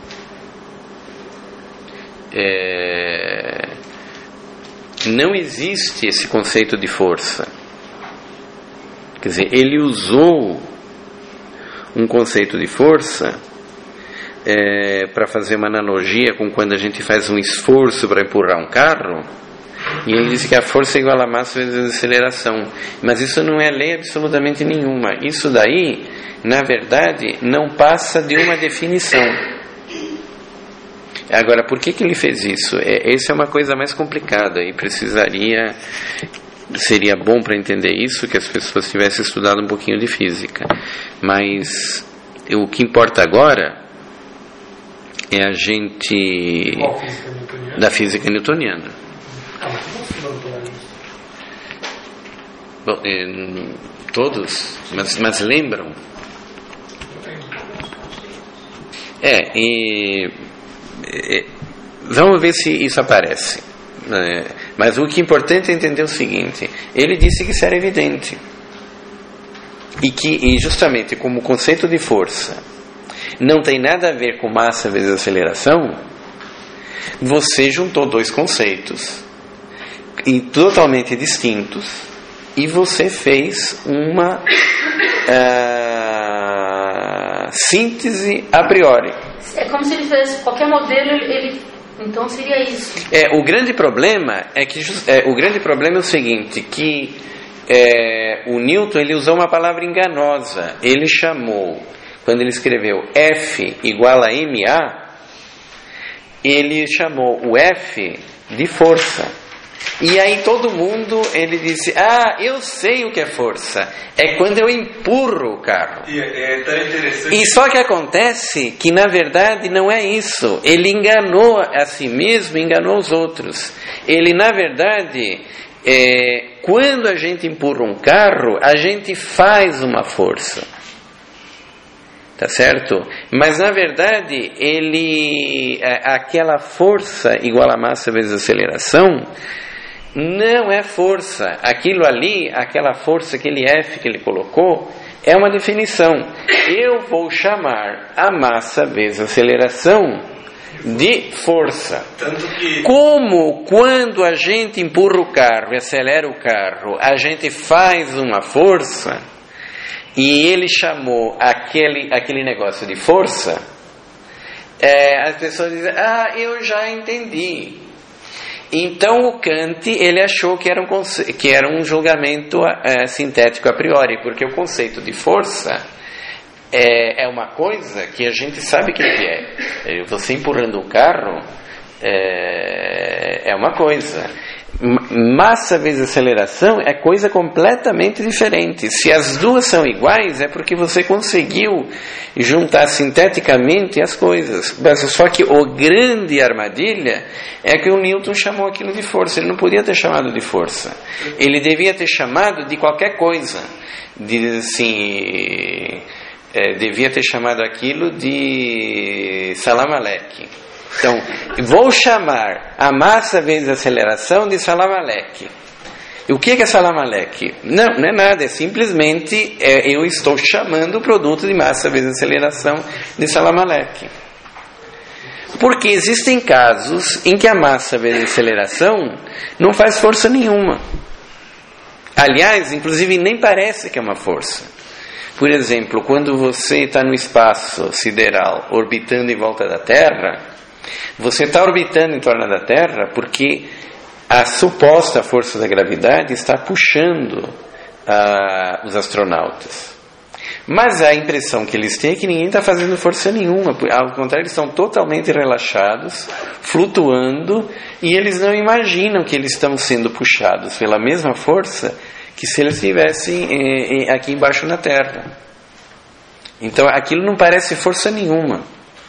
É, não existe esse conceito de força. Quer dizer, ele usou um conceito de força é, para fazer uma analogia com quando a gente faz um esforço para empurrar um carro, e ele disse que a força é igual a massa vezes a aceleração. Mas isso não é lei absolutamente nenhuma. Isso daí, na verdade, não passa de uma definição. Agora, por que que ele fez isso? É, essa é uma coisa mais complicada e precisaria... Seria bom para entender isso que as pessoas tivessem estudado um pouquinho de física. Mas o que importa agora é a gente... Qual física newtoniana? Da física newtoniana. Ah, mas não estudando para isso. Bom, é, todos, mas, mas lembram? É, e, e vamos ver se isso aparece. É, mas o que é importante é entender o seguinte: ele disse que isso era evidente. E que, e justamente como o conceito de força não tem nada a ver com massa vezes aceleração, você juntou dois conceitos e totalmente distintos e você fez uma uh, síntese a priori. É como se ele fizesse qualquer modelo, ele, então seria isso. É, o grande problema é que é, o grande problema é o seguinte, que é, o Newton ele usou uma palavra enganosa. Ele chamou, quando ele escreveu F igual a M A, ele chamou o F de força. E aí todo mundo, ele disse, ah, eu sei o que é força. É quando eu empurro o carro. E é, é tão interessante. E só que acontece que na verdade não é isso. Ele enganou a si mesmo, enganou os outros. Ele na verdade, é, quando a gente empurra um carro, a gente faz uma força. Tá certo? Mas na verdade, ele, aquela força igual a massa vezes aceleração, não é força. Aquilo ali, aquela força, aquele F que ele colocou, é uma definição. Eu vou chamar a massa vezes aceleração de força. Tanto que... Como quando a gente empurra o carro e acelera o carro, a gente faz uma força, e ele chamou aquele, aquele negócio de força, é, as pessoas dizem, ah, eu já entendi. Então o Kant, ele achou que era um, conce- que era um julgamento é, sintético a priori, porque o conceito de força é, é uma coisa que a gente sabe o que é. Você empurrando um carro é, é uma coisa. Massa vezes aceleração é coisa completamente diferente. Se as duas são iguais, é porque você conseguiu juntar sinteticamente as coisas. Mas só que o grande armadilha é que o Newton chamou aquilo de força. Ele não podia ter chamado de força. Ele devia ter chamado de qualquer coisa. De, assim, é, devia ter chamado aquilo de Salam Aleichem. Então, vou chamar a massa vezes a aceleração de Salam Aleichem. E o que é Salam Aleichem? Não, não é nada, é simplesmente é, eu estou chamando o produto de massa vezes aceleração de Salam Aleichem. Porque existem casos em que a massa vezes aceleração não faz força nenhuma. Aliás, inclusive nem parece que é uma força. Por exemplo, quando você está no espaço sideral orbitando em volta da Terra, você está orbitando em torno da Terra porque a suposta força da gravidade está puxando uh, os astronautas. Mas a impressão que eles têm é que ninguém está fazendo força nenhuma. Ao contrário, eles estão totalmente relaxados, flutuando, e eles não imaginam que eles estão sendo puxados pela mesma força que se eles estivessem eh, eh, aqui embaixo na Terra. Então aquilo não parece força nenhuma.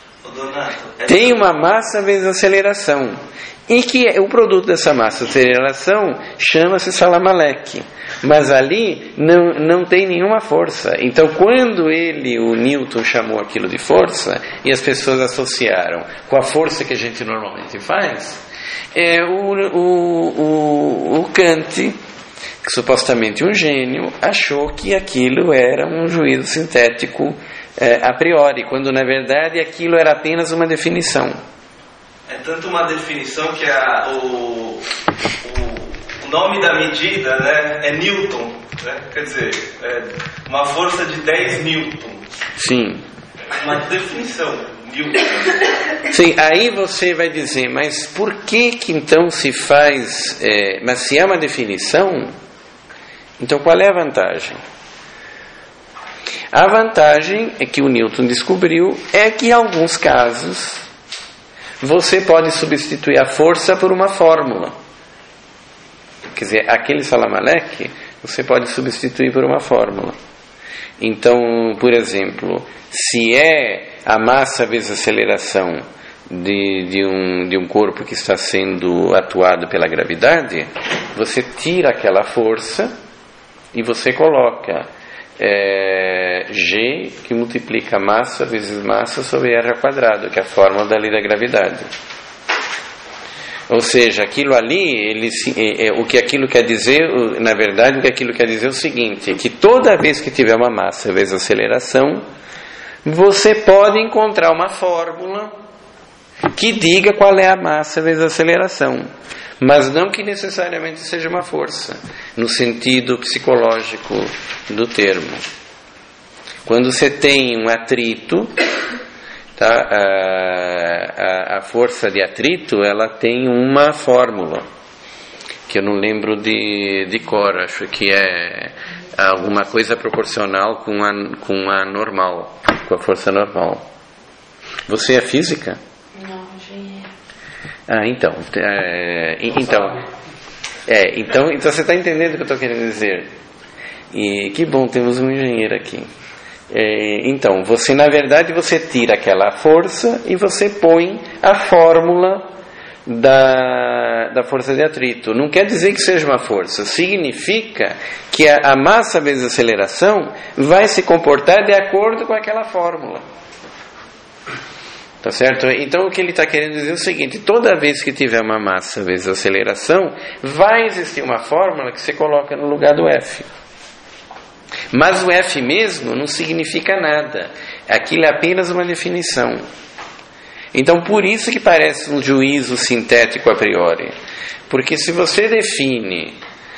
Tem uma massa vezes aceleração, e que o produto dessa massa aceleração chama-se Salam Aleichem, mas ali não, não tem nenhuma força. Então quando ele, o Newton, chamou aquilo de força e as pessoas associaram com a força que a gente normalmente faz, é, o, o, o, o Kant, que supostamente um gênio, achou que aquilo era um juízo sintético É, a priori, quando na verdade aquilo era apenas uma definição. É tanto uma definição que a, o, o, o nome da medida, né, é Newton, né? Quer dizer, é uma força de dez newtons. Sim. Uma definição, Newton. Sim, aí você vai dizer, mas por que que então se faz, é, mas se é uma definição, então qual é a vantagem? A vantagem é que o Newton descobriu é que em alguns casos você pode substituir a força por uma fórmula. Quer dizer, aquele Salam Aleichem você pode substituir por uma fórmula. Então, por exemplo, se é a massa vezes a aceleração de, de, um, de um corpo que está sendo atuado pela gravidade, você tira aquela força e você coloca é, G que multiplica massa vezes massa sobre R ao quadrado, que é a fórmula da lei da gravidade. Ou seja, aquilo ali, ele, é, é, o que aquilo quer dizer, na verdade, o que aquilo quer dizer é o seguinte, que toda vez que tiver uma massa vezes aceleração, você pode encontrar uma fórmula que diga qual é a massa vezes a aceleração, mas não que necessariamente seja uma força, no sentido psicológico do termo. Quando você tem um atrito, tá, a, a, a força de atrito, ela tem uma fórmula, que eu não lembro de, de cor, acho que é alguma coisa proporcional com a, com a normal, com a força normal. Você é física? Não, engenheiro. Ah, então, é, então, é, então, então você está entendendo o que eu estou querendo dizer? E que bom, temos um engenheiro aqui. É, então, você na verdade você tira aquela força e você põe a fórmula da, da força de atrito. Não quer dizer que seja uma força, significa que a, a massa vezes a aceleração vai se comportar de acordo com aquela fórmula. Tá certo? Então o que ele está querendo dizer é o seguinte: toda vez que tiver uma massa vezes a aceleração, vai existir uma fórmula que você coloca no lugar do F. Mas o F mesmo não significa nada. Aquilo é apenas uma definição. Então por isso que parece um juízo sintético a priori. Porque se você define,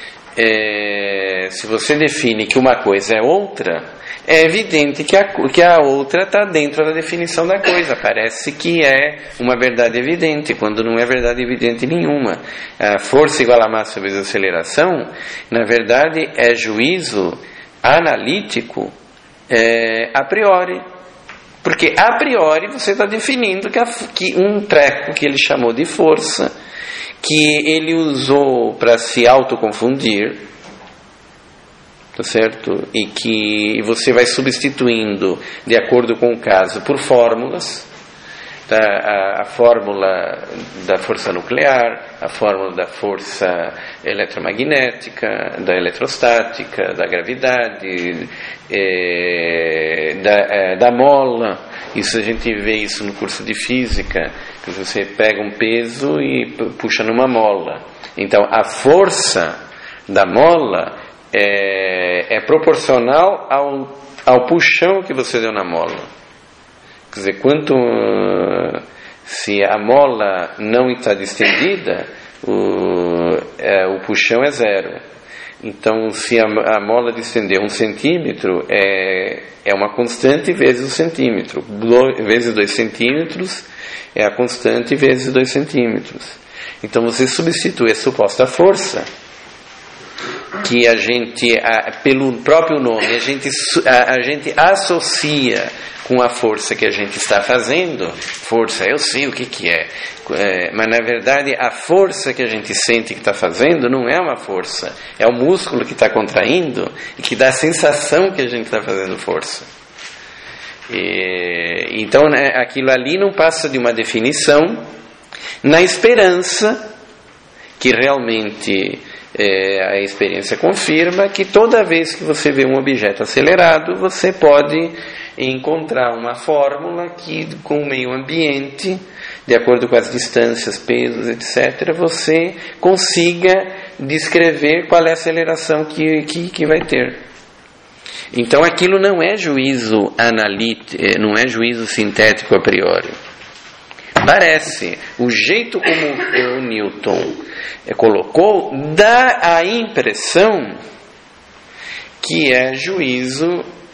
é, se você define que uma coisa é outra, é evidente que a, que a outra está dentro da definição da coisa. Parece que é uma verdade evidente, quando não é verdade evidente nenhuma. A força igual a massa vezes a aceleração, na verdade, é juízo analítico é, a priori. Porque a priori você está definindo que, a, que um treco que ele chamou de força, que ele usou para se autoconfundir, tá certo? E que você vai substituindo de acordo com o caso por fórmulas, tá? a, a fórmula da força nuclear, a fórmula da força eletromagnética, da eletrostática, da gravidade, é, da, é, da mola. Isso a gente vê isso no curso de física, que você pega um peso e puxa numa mola. Então a força da mola É, é proporcional ao, ao puxão que você deu na mola. Quer dizer, quanto se a mola não está distendida, o, é, o puxão é zero. Então, se a, a mola distender um centímetro, é, é uma constante vezes um centímetro. Do, vezes dois centímetros é a constante vezes dois centímetros. Então, você substitui a suposta força, que a gente, a, pelo próprio nome, a gente, a, a gente associa com a força que a gente está fazendo. Força, eu sei o que, que é, é, mas na verdade a força que a gente sente que está fazendo não é uma força, é o músculo que está contraindo e que dá a sensação que a gente está fazendo força. E, então, né, aquilo ali não passa de uma definição, na esperança que realmente É, a experiência confirma que toda vez que você vê um objeto acelerado, você pode encontrar uma fórmula que, com o meio ambiente, de acordo com as distâncias, pesos, etcétera, você consiga descrever qual é a aceleração que, que, que vai ter. Então aquilo não é juízo analítico, não é juízo sintético a priori. Parece, o jeito como o Newton colocou, dá a impressão que é juízo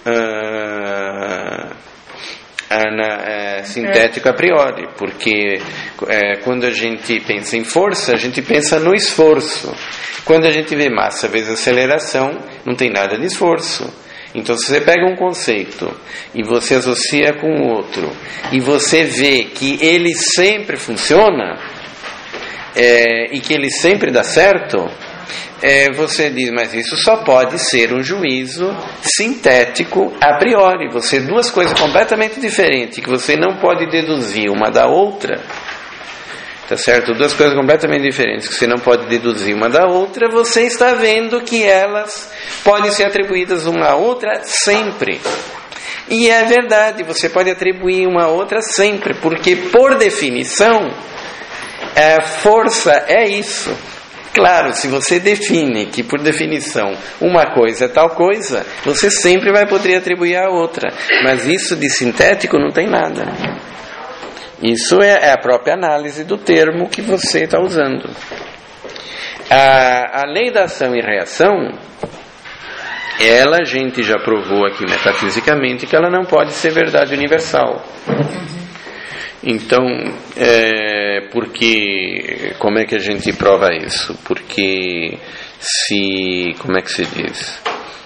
uh, ana, uh, sintético a priori, porque uh, quando a gente pensa em força, a gente pensa no esforço. Quando a gente vê massa vezes aceleração, não tem nada de esforço. Então, se você pega um conceito e você associa com o outro, e você vê que ele sempre funciona, é, e que ele sempre dá certo, é, você diz, mas isso só pode ser um juízo sintético a priori. Você, duas coisas completamente diferentes, que você não pode deduzir uma da outra, tá certo? Duas coisas completamente diferentes, que você não pode deduzir uma da outra, você está vendo que elas podem ser atribuídas uma à outra sempre. E é verdade, você pode atribuir uma a outra sempre, porque por definição, a força é isso. Claro, se você define que por definição uma coisa é tal coisa, você sempre vai poder atribuir a outra. Mas isso de sintético não tem nada. Isso é a própria análise do termo que você está usando. A, a lei da ação e reação, ela a gente já provou aqui metafisicamente que ela não pode ser verdade universal. Então, é, porque, como é que a gente prova isso? Porque se, como é que se diz?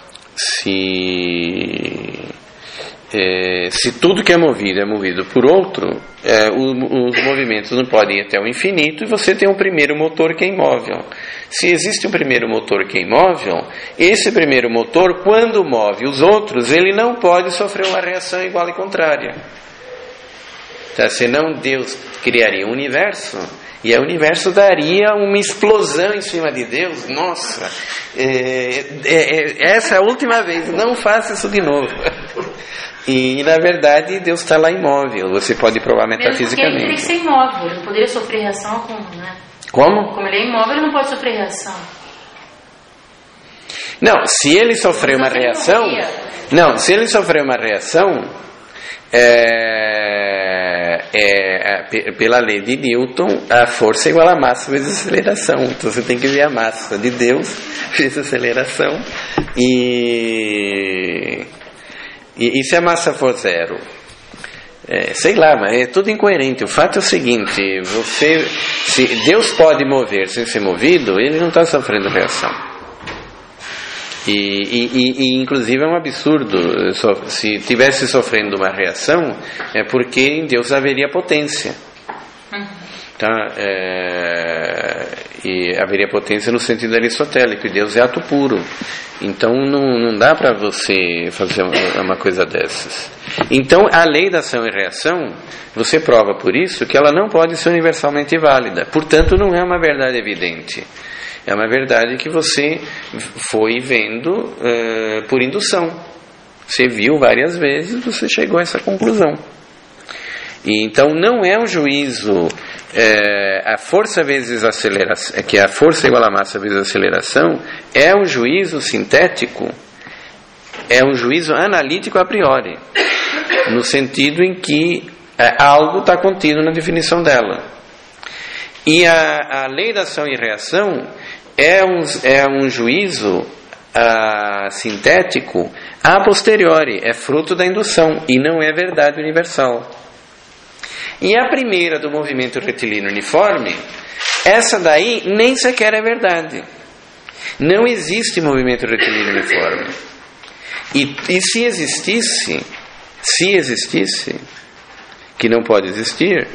Se, é, se tudo que é movido é movido por outro, é, o, os movimentos não podem ir até o infinito e você tem um primeiro motor que é imóvel. Se existe um primeiro motor que é imóvel, esse primeiro motor, quando move os outros, ele não pode sofrer uma reação igual e contrária. Tá? Senão Deus criaria um universo e o universo daria uma explosão em cima de Deus. Nossa, é, é, é, essa é a última vez, não faça isso de novo. E na verdade Deus está lá imóvel, você pode provar metafisicamente. Ele tem que ser imóvel, ele não poderia sofrer reação alguma, né? Como? Como ele é imóvel, ele não pode sofrer reação. Não, se ele sofrer uma reação, não, se ele sofrer uma reação, é, é, pela lei de Newton, a força é igual a massa vezes a aceleração. Então você tem que ver a massa de Deus vezes a aceleração. E, e, e se a massa for zero? É, sei lá, mas é tudo incoerente. O fato é o seguinte: você, se Deus pode mover sem ser movido, ele não está sofrendo reação. E, e, e, e inclusive é um absurdo. Se tivesse sofrendo uma reação, é porque em Deus haveria potência. Tá? É, e haveria potência no sentido aristotélico, e Deus é ato puro. Então não, não dá para você fazer uma, uma coisa dessas. Então a lei da ação e reação, você prova por isso que ela não pode ser universalmente válida. Portanto, não é uma verdade evidente. É uma verdade que você foi vendo uh, por indução. Você viu várias vezes, você chegou a essa conclusão. E então não é um juízo, é, a força vezes a aceleração, que a força igual a massa vezes a aceleração, é um juízo sintético, é um juízo analítico a priori, no sentido em que é, algo está contido na definição dela. E a, a lei da ação e reação é um, é um juízo a, sintético a posteriori, é fruto da indução e não é verdade universal. E a primeira do movimento retilíneo uniforme, essa daí nem sequer é verdade. Não existe movimento retilíneo uniforme. E, e se existisse, se existisse, que não pode existir,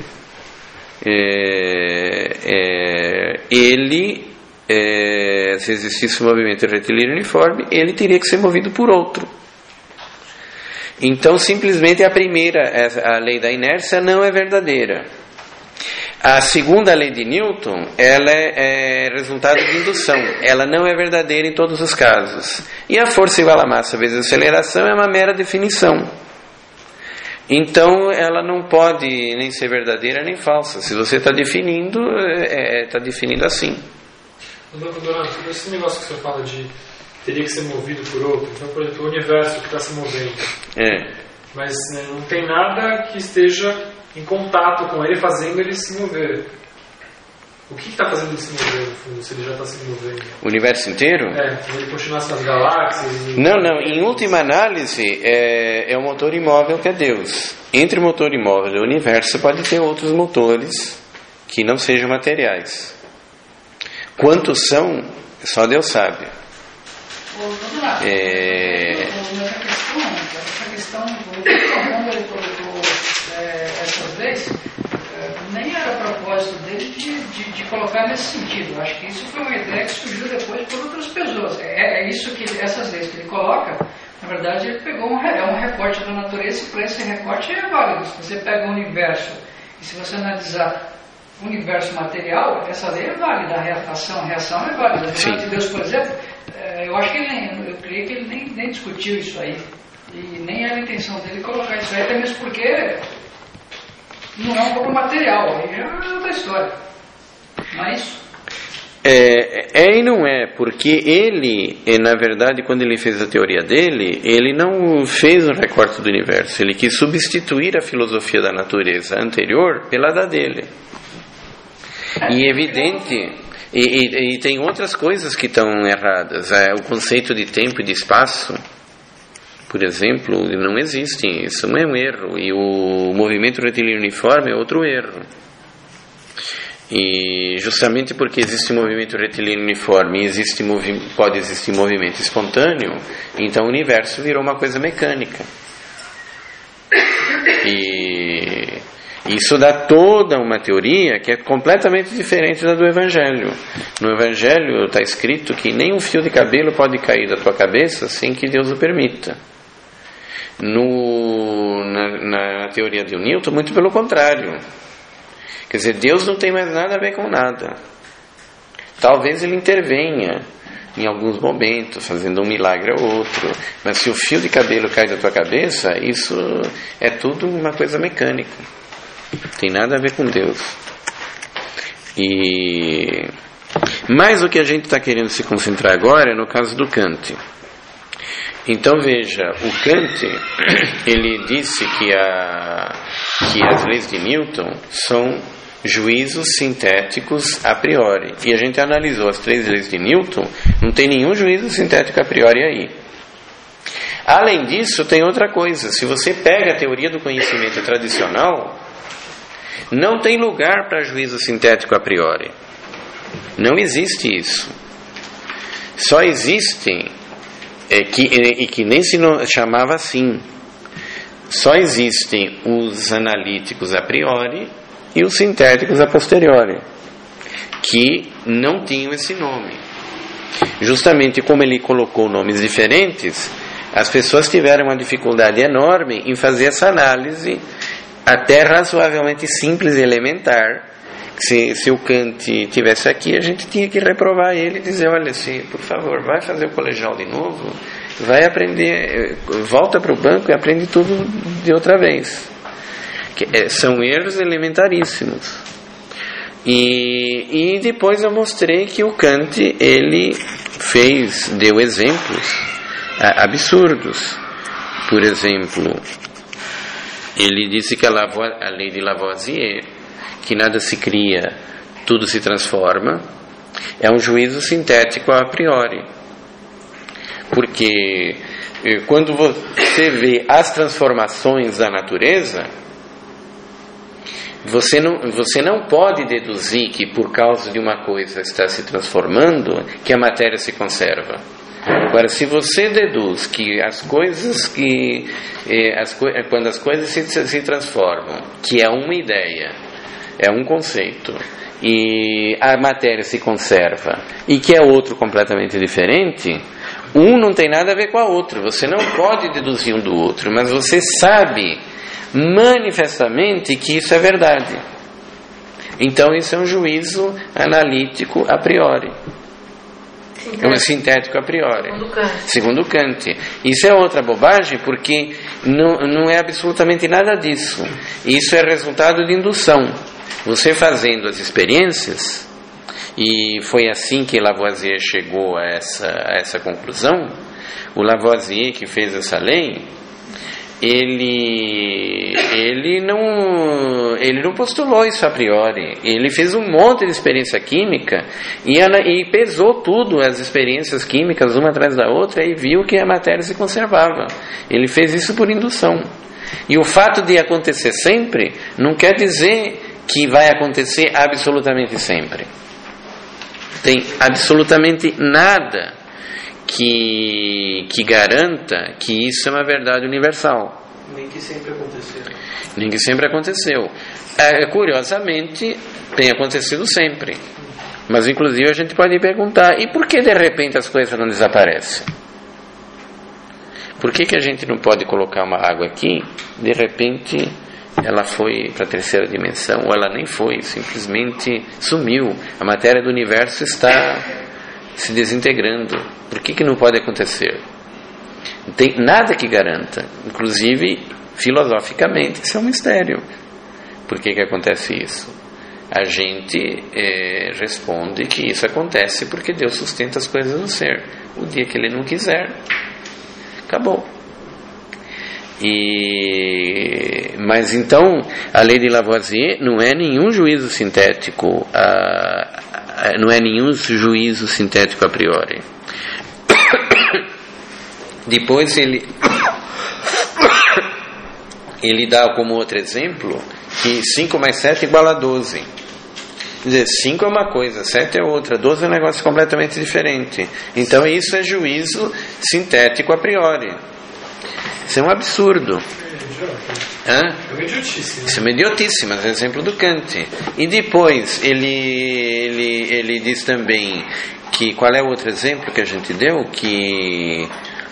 é, é, ele, é, se existisse um movimento retilíneo uniforme, ele teria que ser movido por outro. Então, simplesmente a primeira, a lei da inércia, não é verdadeira. A segunda lei de Newton, ela é, é resultado de indução. Ela não é verdadeira em todos os casos. E a força igual a massa vezes a aceleração é uma mera definição. Então, ela não pode nem ser verdadeira nem falsa. Se você está definindo, está é, definindo assim. Doutor, sobre esse negócio que você fala de teria que ser movido por outro. Então, por exemplo, o universo que está se movendo. É. Mas né, não tem nada que esteja em contato com ele, fazendo ele se mover. O que está fazendo ele se mover, no fundo, se ele já está se movendo? O universo inteiro? É, se ele continuasse nas galáxias... E... Não, não. Em última análise, é, é o motor imóvel que é Deus. Entre o motor imóvel e o universo pode ter outros motores que não sejam materiais. Quantos são, só Deus sabe. É... Essa questão, quando ele colocou essas leis, nem era propósito dele de, de, de colocar nesse sentido. Eu acho que isso foi uma ideia que surgiu depois por outras pessoas. É, é isso que essas leis que ele coloca, na verdade ele pegou um, é um recorte da natureza e para esse recorte é válido. Se você pega o universo e se você analisar o universo material, essa lei é válida, a ação, a reação é válida. A verdade de Deus, por exemplo, eu acho que ele nem, eu creio que ele nem, nem discutiu isso aí. E nem era a intenção dele colocar isso aí, até mesmo porque não é um corpo material, aí já é outra história. Mas É, é e não é, porque ele, na verdade, quando ele fez a teoria dele, ele não fez um recorte do universo, ele quis substituir a filosofia da natureza anterior pela da dele. E é evidente, e, e, e tem outras coisas que estão erradas. É, o conceito de tempo e de espaço, por exemplo, não existe, isso não é um erro, e o movimento retilíneo uniforme é outro erro. E justamente porque existe movimento retilíneo uniforme e existe movi- pode existir movimento espontâneo, então o universo virou uma coisa mecânica. E isso dá toda uma teoria que é completamente diferente da do Evangelho. No Evangelho está escrito que nem um fio de cabelo pode cair da tua cabeça sem que Deus o permita. No, na, na teoria de Newton, muito pelo contrário. Quer dizer, Deus não tem mais nada a ver com nada. Talvez ele intervenha em alguns momentos, fazendo um milagre ou outro. Mas se o fio de cabelo cai da tua cabeça, isso é tudo uma coisa mecânica. Não tem nada a ver com Deus. E mas o que a gente está querendo se concentrar agora é no caso do Kant. Então veja, o Kant, ele disse que, a, que as leis de Newton são juízos sintéticos a priori. E a gente analisou as três leis de Newton, não tem nenhum juízo sintético a priori aí. Além disso, tem outra coisa. Se você pega a teoria do conhecimento tradicional, não tem lugar para juízo sintético a priori. Não existe isso. Só existem, é, que, e que nem se chamava assim, só existem os analíticos a priori e os sintéticos a posteriori, que não tinham esse nome. Justamente como ele colocou nomes diferentes, as pessoas tiveram uma dificuldade enorme em fazer essa análise até razoavelmente simples e elementar. Se, se o Kant tivesse aqui, a gente tinha que reprovar ele e dizer, olha, se, por favor, vai fazer o colegial de novo, vai aprender, volta para o banco e aprende tudo de outra vez. Que, é, são erros elementaríssimos. E, e depois eu mostrei que o Kant, ele fez, deu exemplos a, absurdos. Por exemplo, ele disse que a, Lavo, a lei de Lavoisier, que nada se cria, tudo se transforma, é um juízo sintético a priori. Porque quando você vê as transformações da natureza, você não, você não pode deduzir que por causa de uma coisa está se transformando, que a matéria se conserva. Agora, se você deduz que as coisas que eh, as, quando as coisas se, se transformam, que é uma ideia, é um conceito, e a matéria se conserva, e que é outro completamente diferente, um não tem nada a ver com a outra. Você não pode deduzir um do outro, mas você sabe manifestamente que isso é verdade. Então isso é um juízo analítico a priori. É um sintético a priori. Segundo Kant. Segundo Kant. Isso é outra bobagem, porque não, não é absolutamente nada disso. Isso é resultado de indução. Você fazendo as experiências, e foi assim que Lavoisier chegou a essa, a essa conclusão. O Lavoisier, que fez essa lei, ele, ele, não, ele não postulou isso a priori. Ele fez um monte de experiência química e, e pesou tudo, as experiências químicas uma atrás da outra, e viu que a matéria se conservava. Ele fez isso por indução. E o fato de acontecer sempre não quer dizer que vai acontecer absolutamente sempre. Tem absolutamente nada que, que garanta que isso é uma verdade universal. nem que sempre aconteceu. Nem que sempre aconteceu. É, curiosamente, tem acontecido sempre. Mas, inclusive, a gente pode perguntar, e por que, de repente, as coisas não desaparecem? Por que, que a gente não pode colocar uma água aqui, de repente, ela foi para a terceira dimensão, ou ela nem foi, simplesmente sumiu. A matéria do universo está se desintegrando. Por que, que não pode acontecer? Não tem nada que garanta, inclusive filosoficamente, isso é um mistério. Por que que acontece isso? A gente é, responde que isso acontece porque Deus sustenta as coisas no ser. O dia que Ele não quiser, acabou. E, mas então, a lei de Lavoisier não é nenhum juízo sintético, a, a, não é nenhum juízo sintético a priori. Depois ele ele dá como outro exemplo que cinco mais sete igual a doze. Quer dizer, cinco é uma coisa, sete é outra, doze é um negócio completamente diferente. Então isso é juízo sintético a priori. Isso é um absurdo. Hã? Isso é uma idiotice, mas é exemplo do Kant. E depois ele, ele, ele diz também que, qual é o outro exemplo que a gente deu? Que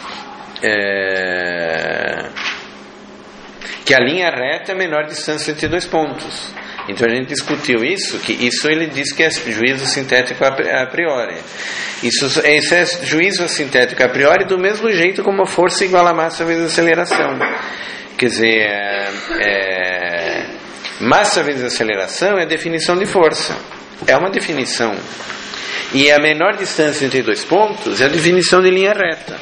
É, que a linha reta é a menor distância entre dois pontos. Então a gente discutiu isso, que isso ele diz que é juízo sintético a priori. Isso, isso é juízo sintético a priori do mesmo jeito como a força igual a massa vezes aceleração. Quer dizer, é, é, massa vezes aceleração é a definição de força. É uma definição. E a menor distância entre dois pontos é a definição de linha reta.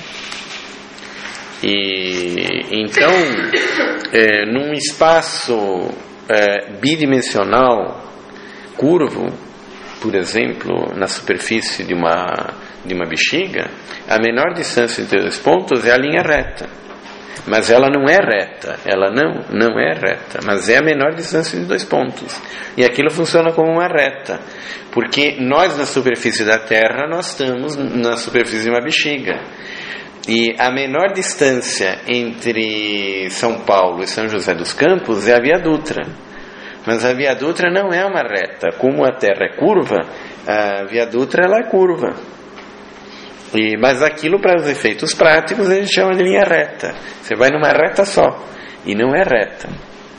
E então, é, num espaço é, bidimensional curvo, por exemplo, na superfície de uma, de uma bexiga, a menor distância entre dois pontos é a linha reta. Mas ela não é reta, ela não, não é reta, mas é a menor distância entre dois pontos. E aquilo funciona como uma reta, porque nós na superfície da Terra, nós estamos na superfície de uma bexiga. E a menor distância entre São Paulo e São José dos Campos é a Via Dutra. Mas a Via Dutra não é uma reta. Como a Terra é curva, a Via Dutra ela é curva. E, mas aquilo, para os efeitos práticos, a gente chama de linha reta. Você vai numa reta só, e não é reta.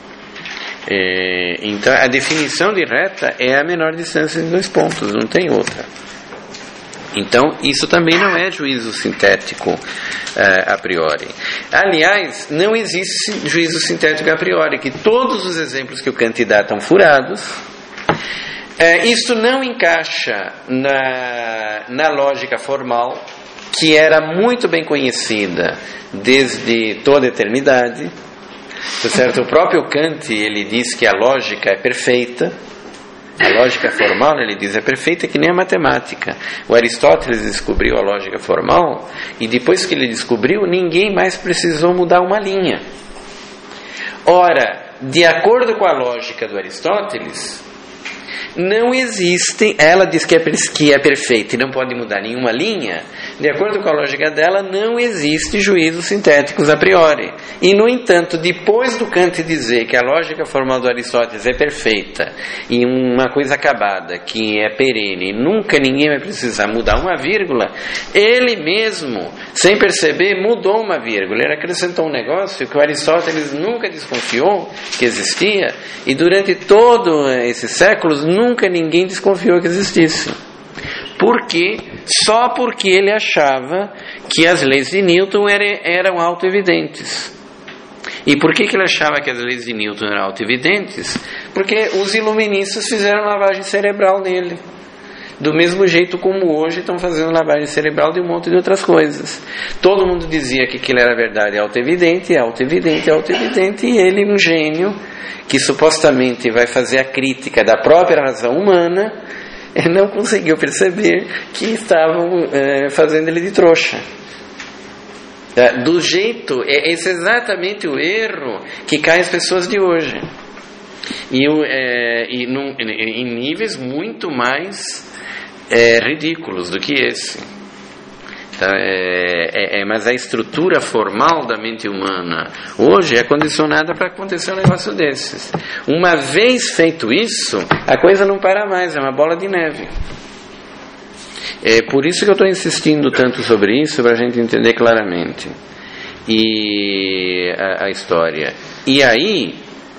É, então, a definição de reta é a menor distância entre dois pontos, não tem outra. Então, isso também não é juízo sintético uh, a priori. Aliás, não existe juízo sintético a priori, que todos os exemplos que o Kant dá estão furados. Uh, isso não encaixa na, na lógica formal, que era muito bem conhecida desde toda a eternidade. Tá certo? O próprio Kant, ele diz que a lógica é perfeita. A lógica formal, ele diz, é perfeita que nem a matemática. O Aristóteles descobriu a lógica formal e depois que ele descobriu, ninguém mais precisou mudar uma linha. Ora, de acordo com a lógica do Aristóteles, não existe, ela diz que é, que é perfeita e não pode mudar nenhuma linha. De acordo com a lógica dela, não existe juízos sintéticos a priori. E, no entanto, depois do Kant dizer que a lógica formal do Aristóteles é perfeita e uma coisa acabada, que é perene, nunca ninguém vai precisar mudar uma vírgula, ele mesmo, sem perceber, mudou uma vírgula. Ele acrescentou um negócio que o Aristóteles nunca desconfiou que existia, e durante todos esses séculos nunca ninguém desconfiou que existisse. Por quê? Só porque ele achava que as leis de Newton eram auto-evidentes. E por que, que ele achava que as leis de Newton eram auto-evidentes? Porque os iluministas fizeram lavagem cerebral nele. Do mesmo jeito como hoje estão fazendo lavagem cerebral de um monte de outras coisas. Todo mundo dizia que aquilo era verdade, auto-evidente, auto-evidente, auto-evidente, e ele, um gênio, que supostamente vai fazer a crítica da própria razão humana, não conseguiu perceber que estavam é, fazendo ele de trouxa. É, do jeito, é, esse é exatamente o erro que cai as pessoas de hoje. E, é, e num, em níveis muito mais é, ridículos do que esse. Tá? É, é, é, mas a estrutura formal da mente humana hoje é condicionada para acontecer um negócio desses. Uma vez feito isso, a coisa não para mais, é uma bola de neve. É por isso que eu estou insistindo tanto sobre isso, para a gente entender claramente e a, a história. E aí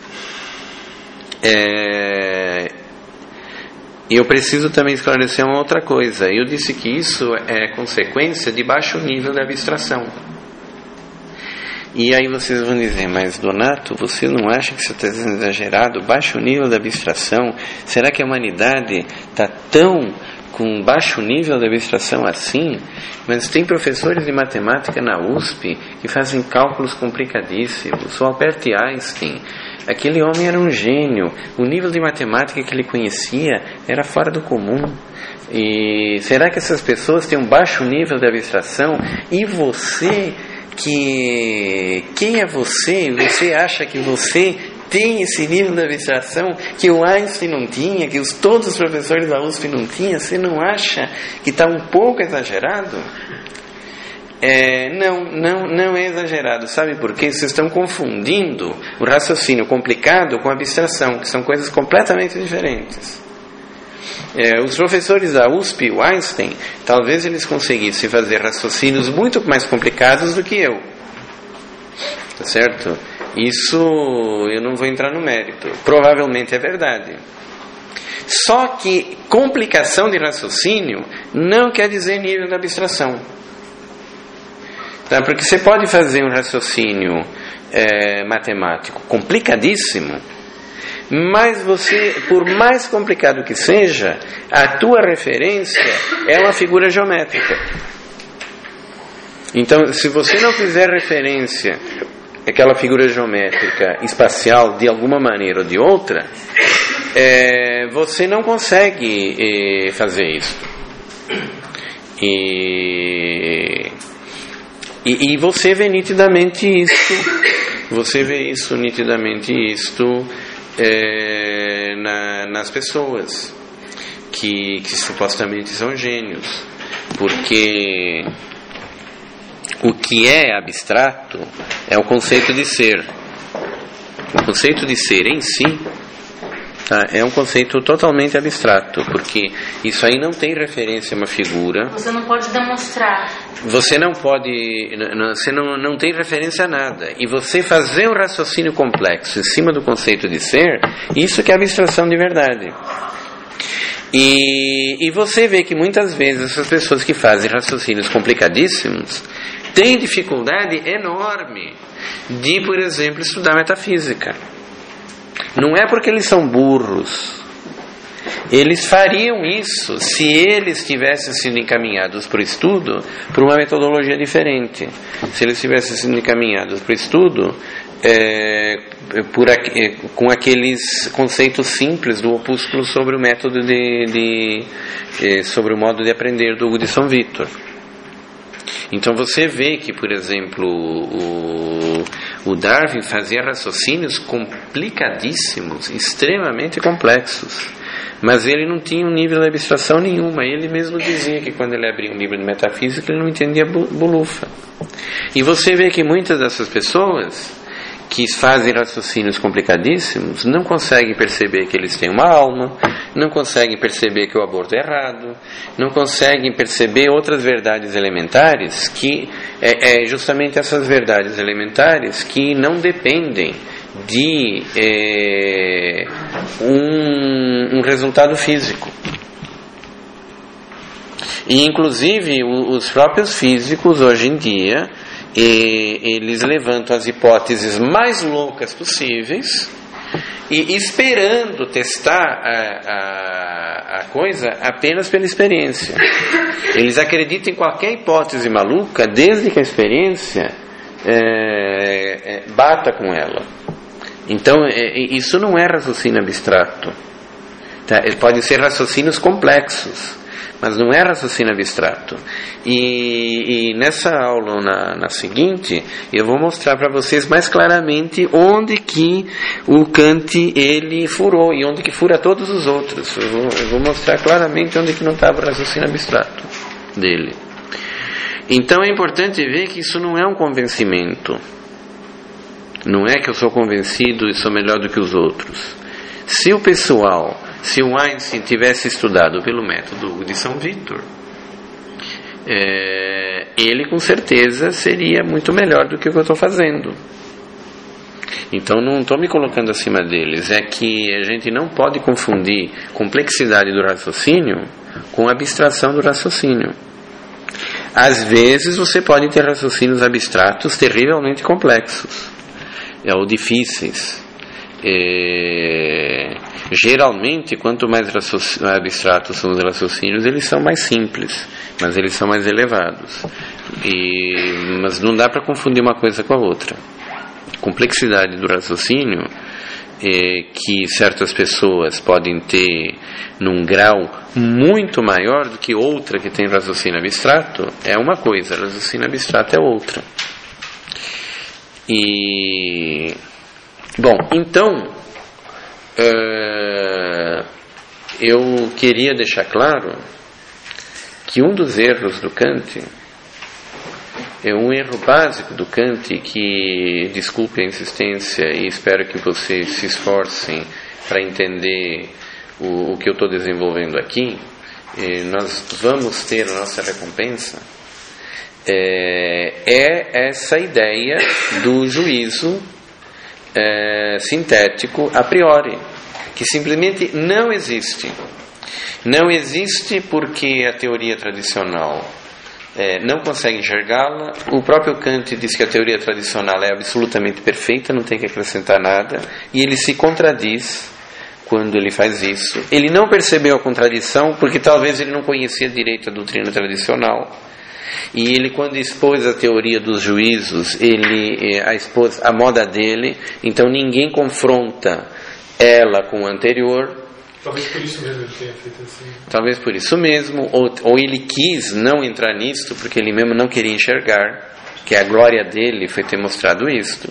é, eu preciso também esclarecer uma outra coisa. Eu disse que isso é consequência de baixo nível de abstração. E aí vocês vão dizer, mas Donato, você não acha que você está exagerado? Baixo nível de abstração? Será que a humanidade está tão com baixo nível de abstração assim? Mas tem professores de matemática na U S P que fazem cálculos complicadíssimos. O Albert Einstein, aquele homem era um gênio. O nível de matemática que ele conhecia era fora do comum. E será que essas pessoas têm um baixo nível de abstração? E você, que quem é você? Você acha que você tem esse nível de abstração que o Einstein não tinha, que os, todos os professores da U S P não tinham? Você não acha que está um pouco exagerado? É, não, não, não é exagerado. Sabe por quê? Vocês estão confundindo o raciocínio complicado com a abstração, que são coisas completamente diferentes. É, os professores da U S P, o Einstein, talvez eles conseguissem fazer raciocínios muito mais complicados do que eu. Tá certo? Isso eu não vou entrar no mérito. Provavelmente é verdade. Só que complicação de raciocínio não quer dizer nível de abstração. Tá? Porque você pode fazer um raciocínio é, matemático complicadíssimo, mas você, por mais complicado que seja, a tua referência é uma figura geométrica. Então, se você não fizer referência àquela figura geométrica espacial de alguma maneira ou de outra, é, você não consegue é, fazer isso. E, e, e você vê nitidamente isto, você vê isso nitidamente isto é, na, nas pessoas que, que supostamente são gênios, porque o que é abstrato é o conceito de ser. O conceito de ser em si, tá, é um conceito totalmente abstrato, porque isso aí não tem referência a uma figura. Você não pode demonstrar. Você não pode, você não, não tem referência a nada. E você fazer um raciocínio complexo em cima do conceito de ser, isso que é abstração de verdade. E, e você vê que muitas vezes essas pessoas que fazem raciocínios complicadíssimos têm dificuldade enorme de, por exemplo, estudar metafísica. Não é porque eles são burros. Eles fariam isso se eles tivessem sido encaminhados para o estudo por uma metodologia diferente. Se eles tivessem sido encaminhados para o estudo é, por, é, com aqueles conceitos simples do opúsculo sobre o método de, de é, sobre o modo de aprender do Hugo de São Vítor. Então você vê que, por exemplo, o, o Darwin fazia raciocínios complicadíssimos, extremamente complexos, mas ele não tinha um nível de abstração nenhuma. Ele mesmo dizia que quando ele abria um livro de metafísica ele não entendia bolufa. E você vê que muitas dessas pessoas que fazem raciocínios complicadíssimos não conseguem perceber que eles têm uma alma, não conseguem perceber que o aborto é errado, não conseguem perceber outras verdades elementares, que é, é justamente essas verdades elementares que não dependem de é, um, um resultado físico. E inclusive os próprios físicos hoje em dia, e eles levantam as hipóteses mais loucas possíveis e esperando testar a, a, a coisa apenas pela experiência. Eles acreditam em qualquer hipótese maluca desde que a experiência é, é, bata com ela. Então é, isso não é raciocínio abstrato, tá? Podem ser raciocínios complexos, mas não é raciocínio abstrato. E, e nessa aula, na, na seguinte, eu vou mostrar para vocês mais claramente onde que o Kant ele furou e onde que fura todos os outros. Eu vou, eu vou mostrar claramente onde que não estava o raciocínio abstrato dele. Então é importante ver que isso não é um convencimento. Não é que eu sou convencido e sou melhor do que os outros. Se o pessoal, se o Einstein tivesse estudado pelo método de São Vítor, é, ele com certeza seria muito melhor do que o que eu estou fazendo. Então não estou me colocando acima deles. É que a gente não pode confundir complexidade do raciocínio com abstração do raciocínio. Às vezes você pode ter raciocínios abstratos terrivelmente complexos ou difíceis. É, geralmente, quanto mais abstratos são os raciocínios, eles são mais simples, mas eles são mais elevados. E, mas não dá para confundir uma coisa com a outra. Complexidade do raciocínio, é, que certas pessoas podem ter num grau muito maior do que outra que tem raciocínio abstrato, é uma coisa, raciocínio abstrato é outra. E bom, então uh, eu queria deixar claro que um dos erros do Kant é um erro básico do Kant, que, desculpe a insistência e espero que vocês se esforcem para entender o, o que eu estou desenvolvendo aqui, e nós vamos ter a nossa recompensa, é, é essa ideia do juízo é, sintético a priori, que simplesmente não existe. Não existe porque a teoria tradicional É, não consegue enxergá-la. O próprio Kant diz que a teoria tradicional é absolutamente perfeita, não tem que acrescentar nada, e ele se contradiz quando ele faz isso. Ele não percebeu a contradição porque talvez ele não conhecia direito a doutrina tradicional, e ele, quando expôs a teoria dos juízos, ele a expôs à moda dele, então ninguém confronta ela com o anterior. Talvez por isso mesmo ele tenha feito assim. Talvez por isso mesmo, ou, ou ele quis não entrar nisto porque ele mesmo não queria enxergar que a glória dele foi ter mostrado isto.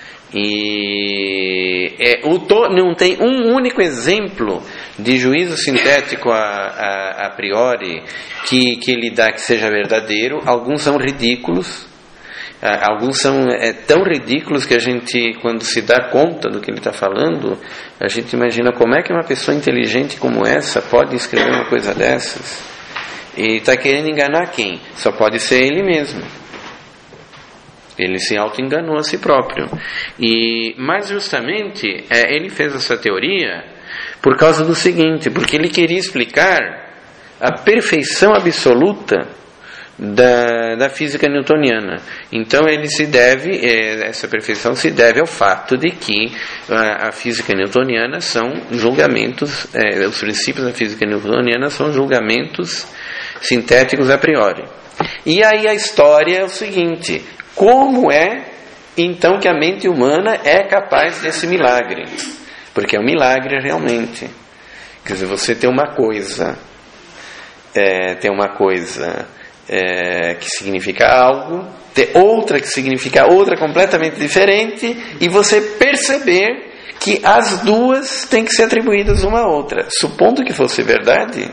E é, o to, não tem um único exemplo de juízo sintético a, a, a priori que, que ele dá que seja verdadeiro. Alguns são ridículos. Alguns são é, tão ridículos que a gente, quando se dá conta do que ele está falando, a gente imagina como é que uma pessoa inteligente como essa pode escrever uma coisa dessas. E está querendo enganar quem? Só pode ser ele mesmo. Ele se auto-enganou a si próprio. E, mas justamente, é, ele fez essa teoria por causa do seguinte, porque ele queria explicar a perfeição absoluta Da, da física newtoniana. Então ele se deve, essa perfeição se deve ao fato de que a, a física newtoniana são julgamentos, é, os princípios da física newtoniana são julgamentos sintéticos a priori. E aí a história é o seguinte: como é então que a mente humana é capaz desse milagre? Porque é um milagre realmente. Quer dizer, você tem uma coisa, é, tem uma coisa É, que significa algo, ter outra que significa outra completamente diferente, e você perceber que as duas têm que ser atribuídas uma a outra. Supondo que fosse verdade,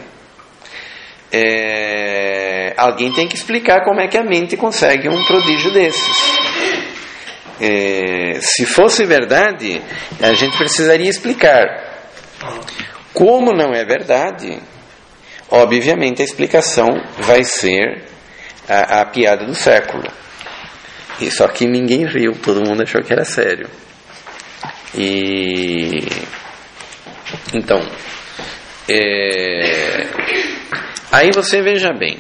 é, alguém tem que explicar como é que a mente consegue um prodígio desses. É, se fosse verdade, a gente precisaria explicar. Como não é verdade, obviamente a explicação vai ser a, a piada do século. E só que ninguém riu, todo mundo achou que era sério. E então, é, aí você veja bem,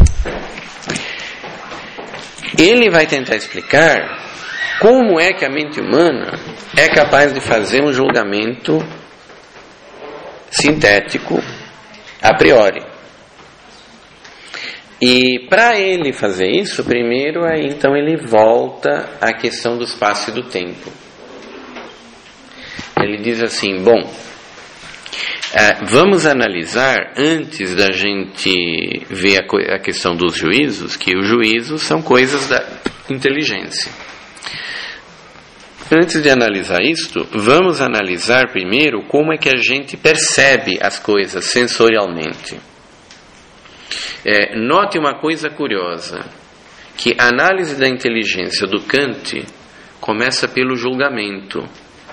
ele vai tentar explicar como é que a mente humana é capaz de fazer um julgamento sintético a priori. E para ele fazer isso, primeiro, aí então ele volta à questão do espaço e do tempo. Ele diz assim: bom, vamos analisar, antes da gente ver a questão dos juízos, que os juízos são coisas da inteligência. Antes de analisar isto, vamos analisar primeiro como é que a gente percebe as coisas sensorialmente. É, note uma coisa curiosa. que a análise da inteligência do Kant começa pelo julgamento,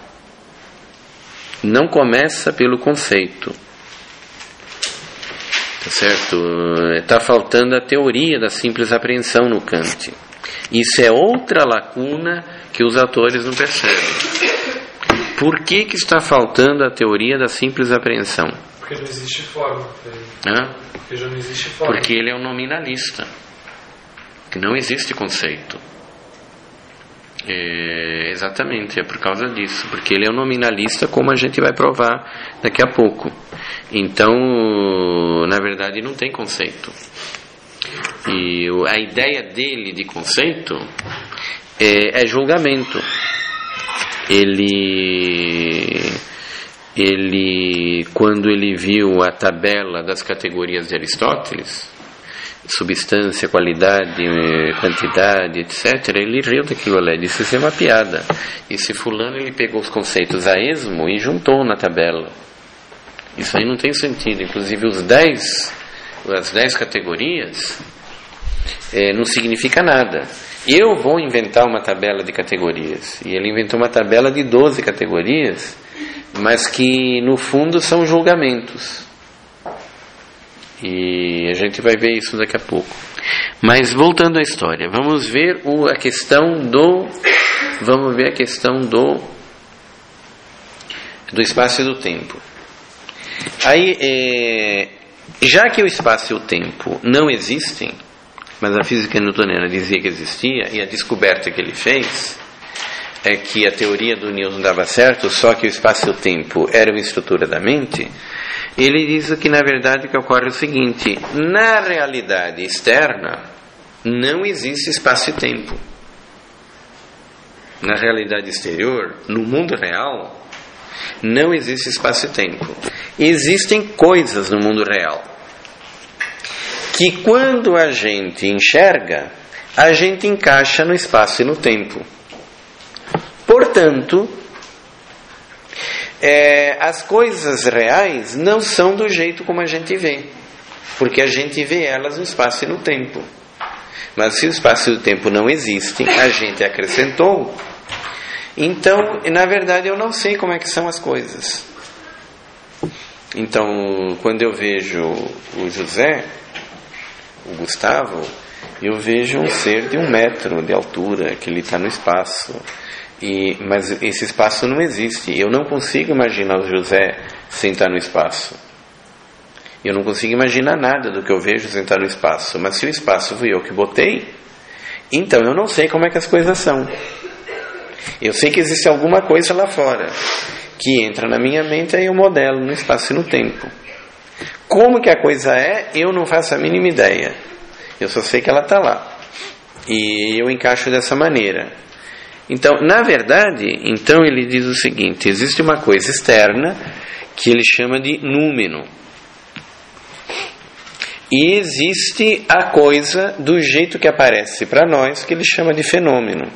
não começa pelo conceito. Tá certo? Está faltando a teoria da simples apreensão no Kant. Isso é outra lacuna que os autores não percebem. Por que que está faltando a teoria da simples apreensão? Porque não existe forma. Hã? Porque já não existe forma. Porque ele é um nominalista. Que não existe conceito. É, exatamente, é por causa disso. Porque ele é um nominalista, como a gente vai provar daqui a pouco. Então, na verdade, não tem conceito. E a ideia dele de conceito é, é julgamento. Ele, ele, quando ele viu a tabela das categorias de Aristóteles, substância, qualidade, quantidade, etcétera, ele riu daquilo ali, disse: isso é uma piada. Esse fulano, ele pegou os conceitos a esmo e juntou na tabela. Isso aí não tem sentido. Inclusive os dez, as dez categorias é, não significa nada. Eu vou inventar uma tabela de categorias. E ele inventou uma tabela de doze categorias, mas que no fundo são julgamentos. E a gente vai ver isso daqui a pouco. Mas voltando à história, vamos ver o, a questão do vamos ver a questão do do espaço e do tempo. Aí, é, já que o espaço e o tempo não existem, mas a física newtoniana dizia que existia, e a descoberta que ele fez é que a teoria do Newton dava certo, só que o espaço e o tempo eram estrutura da mente. Ele diz que na verdade que ocorre o seguinte: na realidade externa não existe espaço e tempo. Na realidade exterior, no mundo real, não existe espaço e tempo. Existem coisas no mundo real que, quando a gente enxerga, a gente encaixa no espaço e no tempo. Portanto, é, as coisas reais não são do jeito como a gente vê, porque a gente vê elas no espaço e no tempo. Mas se o espaço e o tempo não existem, a gente acrescentou. Então, na verdade, eu não sei como é que são as coisas. Então, quando eu vejo o José, o Gustavo, eu vejo um ser de um metro de altura, que ele está no espaço. E, mas esse espaço não existe. Eu não consigo imaginar o José sem estar no espaço. Eu não consigo imaginar nada do que eu vejo sem estar no espaço. Mas se o espaço fui eu que botei, então eu não sei como é que as coisas são. Eu sei que existe alguma coisa lá fora que entra na minha mente e eu modelo no espaço e no tempo. Como que a coisa é, eu não faço a mínima ideia. Eu só sei que ela está lá. E eu encaixo dessa maneira. Então, na verdade, então ele diz o seguinte: existe uma coisa externa que ele chama de númeno. E existe a coisa do jeito que aparece para nós, que ele chama de fenômeno.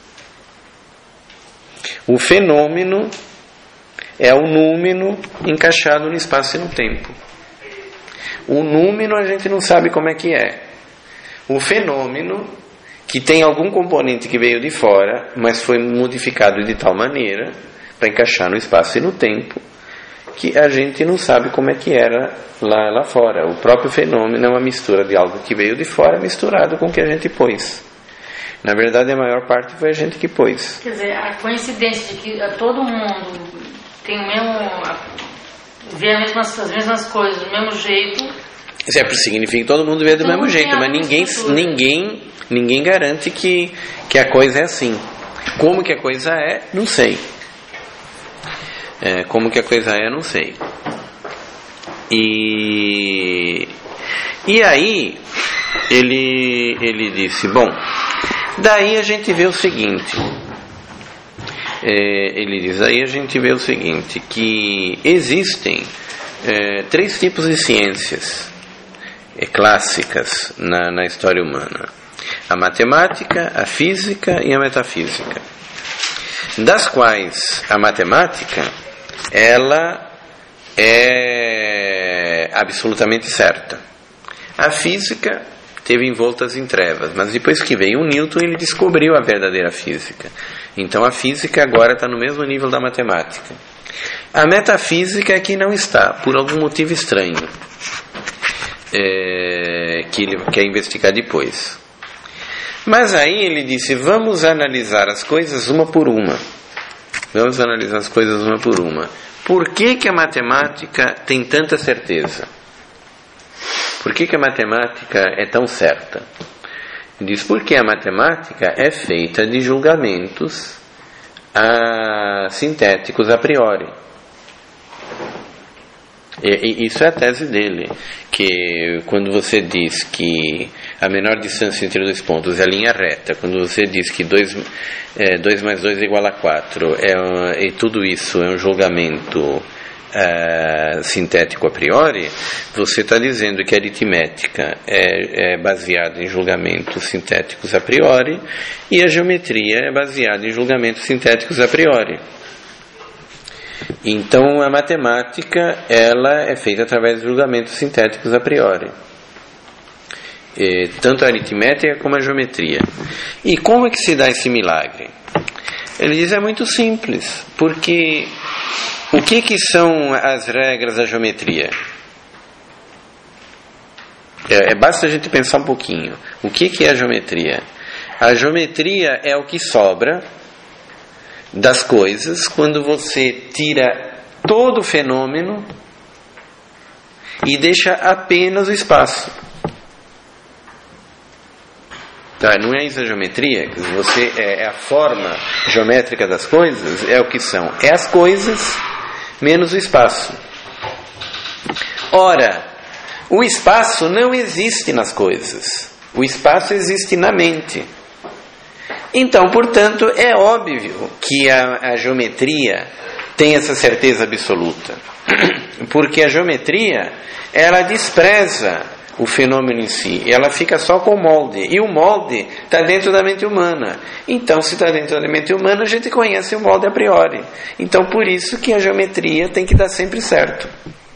O fenômeno é o número encaixado no espaço e no tempo. O número a gente não sabe como é que é. O fenômeno, que tem algum componente que veio de fora, mas foi modificado de tal maneira para encaixar no espaço e no tempo, que a gente não sabe como é que era lá, lá fora. O próprio fenômeno é uma mistura de algo que veio de fora misturado com o que a gente pôs. Na verdade, a maior parte foi a gente que pôs. Quer dizer, a coincidência de que todo mundo tem o mesmo, vê as mesmas, as mesmas coisas do mesmo jeito. Isso é, significa que todo mundo vê do todo mesmo jeito, mas ninguém, ninguém, ninguém garante que, que a coisa é assim. Como que a coisa é, não sei. É, como que a coisa é, não sei. E, e aí, ele, ele disse, bom, daí a gente vê o seguinte, é, ele diz, aí a gente vê o seguinte, que existem é, três tipos de ciências é, clássicas na, na história humana: a matemática, a física e a metafísica, das quais a matemática, ela é absolutamente certa. A física teve envoltas em trevas. Mas depois que veio o Newton, ele descobriu a verdadeira física. Então a física agora está no mesmo nível da matemática. A metafísica é que não está, por algum motivo estranho, é, que ele quer investigar depois. Mas aí ele disse, vamos analisar as coisas uma por uma. Vamos analisar as coisas uma por uma. Por que que a matemática tem tanta certeza? Por que que a matemática é tão certa? Ele diz, porque a matemática é feita de julgamentos a, sintéticos a priori. E, e isso é a tese dele, que quando você diz que a menor distância entre dois pontos é a linha reta, quando você diz que dois mais dois é igual a quatro, é, e tudo isso é um julgamento é, sintético a priori, você está dizendo que a aritmética é, é baseada em julgamentos sintéticos a priori e a geometria é baseada em julgamentos sintéticos a priori. Então a matemática ela é feita através de julgamentos sintéticos a priori, e, tanto a aritmética como a geometria. E como é que se dá esse milagre? Ele diz, é muito simples, porque o que que são as regras da geometria? É, é, basta a gente pensar um pouquinho. O que que é a geometria? A geometria é o que sobra das coisas quando você tira todo o fenômeno e deixa apenas o espaço. Tá, não é isso a geometria? Você, é, é a forma geométrica das coisas, é o que são. É as coisas menos o espaço. Ora, o espaço não existe nas coisas. O espaço existe na mente. Então, portanto, é óbvio que a, a geometria tem essa certeza absoluta. Porque a geometria, ela despreza o fenômeno em si. Ela fica só com o molde. E o molde está dentro da mente humana. Então, se está dentro da mente humana, a gente conhece o molde a priori. Então, por isso que a geometria tem que dar sempre certo.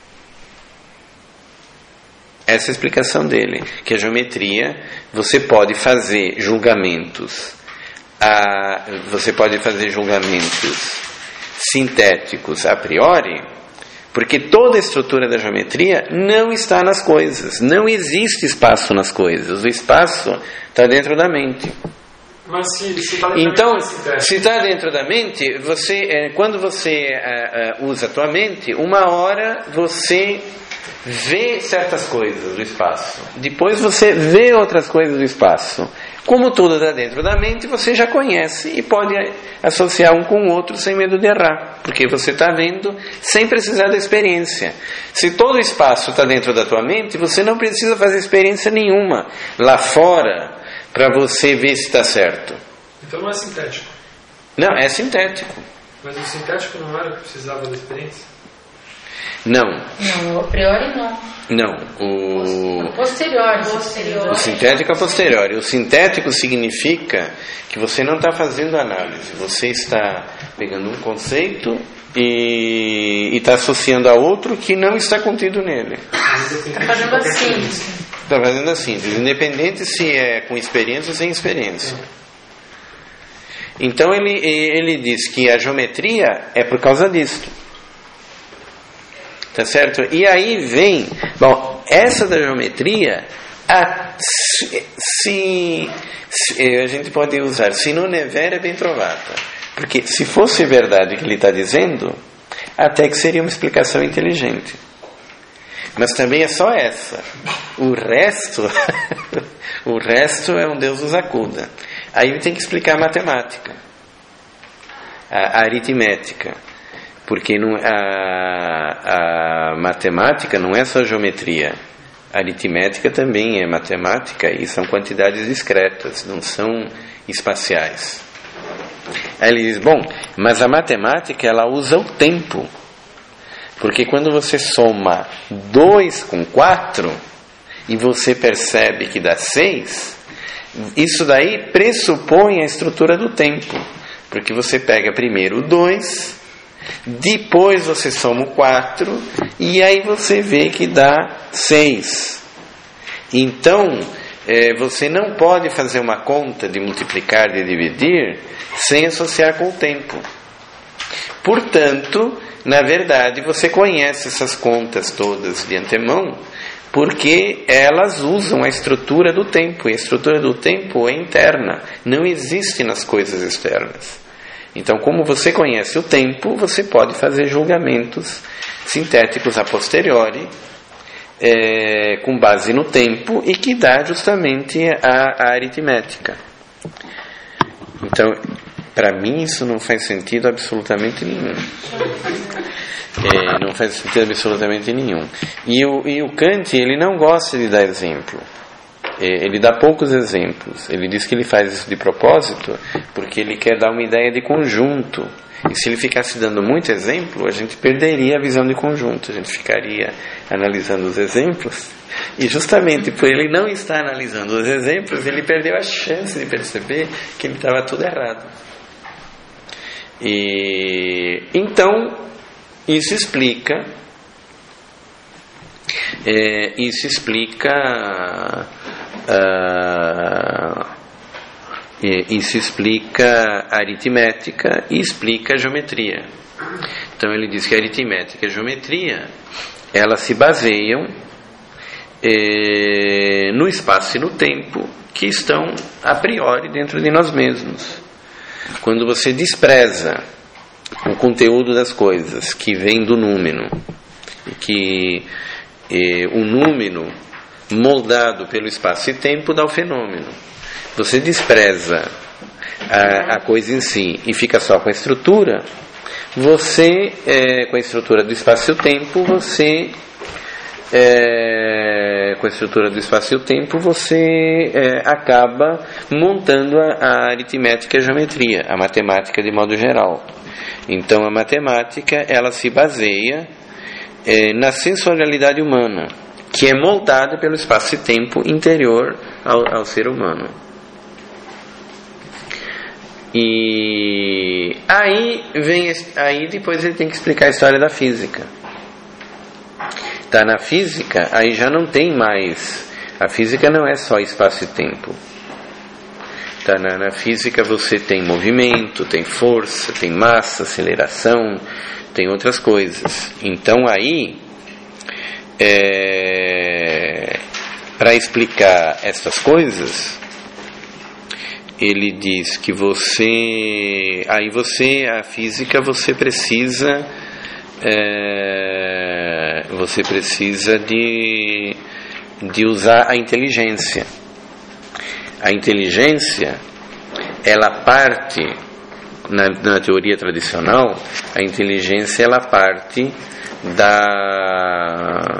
Essa é a explicação dele. Que a geometria, você pode fazer julgamentos A, você pode fazer julgamentos sintéticos a priori, porque toda a estrutura da geometria não está nas coisas, não existe espaço nas coisas, o espaço está dentro da mente. Mas se, se tá dentro então, da mente, se está dentro da mente, você, quando você uh, uh, usa a tua mente, uma hora você vê certas coisas do espaço, depois você vê outras coisas do espaço. Como tudo está dentro da mente, você já conhece e pode associar um com o outro sem medo de errar, porque você está vendo sem precisar da experiência. Se todo o espaço está dentro da tua mente, você não precisa fazer experiência nenhuma lá fora para você ver se está certo. Então não é sintético. Não, é sintético. Mas o sintético não era que precisava da experiência? Não. Não, a priori não. Não. O, o posterior. posterior. O sintético é posterior. O sintético significa que você não está fazendo análise. Você está pegando um conceito e está associando a outro que não está contido nele. Está fazendo a síntese. Está fazendo a síntese, independente se é com experiência ou sem experiência. Então ele, ele diz que a geometria é por causa disto. Tá certo? E aí vem, bom, essa da geometria, a, se, se, se a gente pode usar, se non è vera é bem trovata. Porque se fosse verdade o que ele está dizendo, até que seria uma explicação inteligente. Mas também é só essa. O resto, o resto é um Deus nos acuda. Aí tem que explicar a matemática, a, a aritmética. Porque não, a, a matemática não é só geometria. A aritmética também é matemática e são quantidades discretas, não são espaciais. Aí ele diz, bom, mas a matemática ela usa o tempo. Porque quando você soma dois com quatro e você percebe que dá seis, isso daí pressupõe a estrutura do tempo. Porque você pega primeiro o dois, depois você soma o quatro e aí você vê que dá seis. Então é, você não pode fazer uma conta de multiplicar, de dividir, sem associar com o tempo. Portanto, na verdade, você conhece essas contas todas de antemão, porque elas usam a estrutura do tempo, e a estrutura do tempo é interna, não existe nas coisas externas. Então, como você conhece o tempo, você pode fazer julgamentos sintéticos a posteriori, é, com base no tempo, e que dá justamente a, a aritmética. Então, para mim isso não faz sentido absolutamente nenhum. É, não faz sentido absolutamente nenhum. E o, e o Kant, ele não gosta de dar exemplo. É, ele dá poucos exemplos. Ele diz que ele faz isso de propósito porque ele quer dar uma ideia de conjunto. E se ele ficasse dando muito exemplo, a gente perderia a visão de conjunto. A gente ficaria analisando os exemplos. E justamente por ele não estar analisando os exemplos, ele perdeu a chance de perceber que ele estava tudo errado. E então isso explica é, isso explica uh, isso explica a aritmética e explica a geometria. Então ele diz que a aritmética e a geometria, elas se baseiam é, no espaço e no tempo que estão a priori dentro de nós mesmos. Quando você despreza o conteúdo das coisas que vem do número, que eh, o número moldado pelo espaço e tempo dá o fenômeno, você despreza a, a coisa em si e fica só com a estrutura, você, eh, com a estrutura do espaço e o tempo, você É, com a estrutura do espaço e o tempo, você é, acaba montando a, a aritmética e a geometria, a matemática de modo geral. Então a matemática, ela se baseia é, na sensorialidade humana, que é moldada pelo espaço e tempo interior ao, ao ser humano. E aí vem, aí depois ele tem que explicar a história da física. Tá, na física, aí já não tem mais. A física não é só espaço e tempo. Tá, na, na física você tem movimento, tem força, tem massa, aceleração, tem outras coisas. Então aí, é, para explicar estas coisas, ele diz que você, aí você, a física, você precisa É, você precisa de, de usar a inteligência. A inteligência, ela parte, na, na teoria tradicional, a inteligência ela parte da...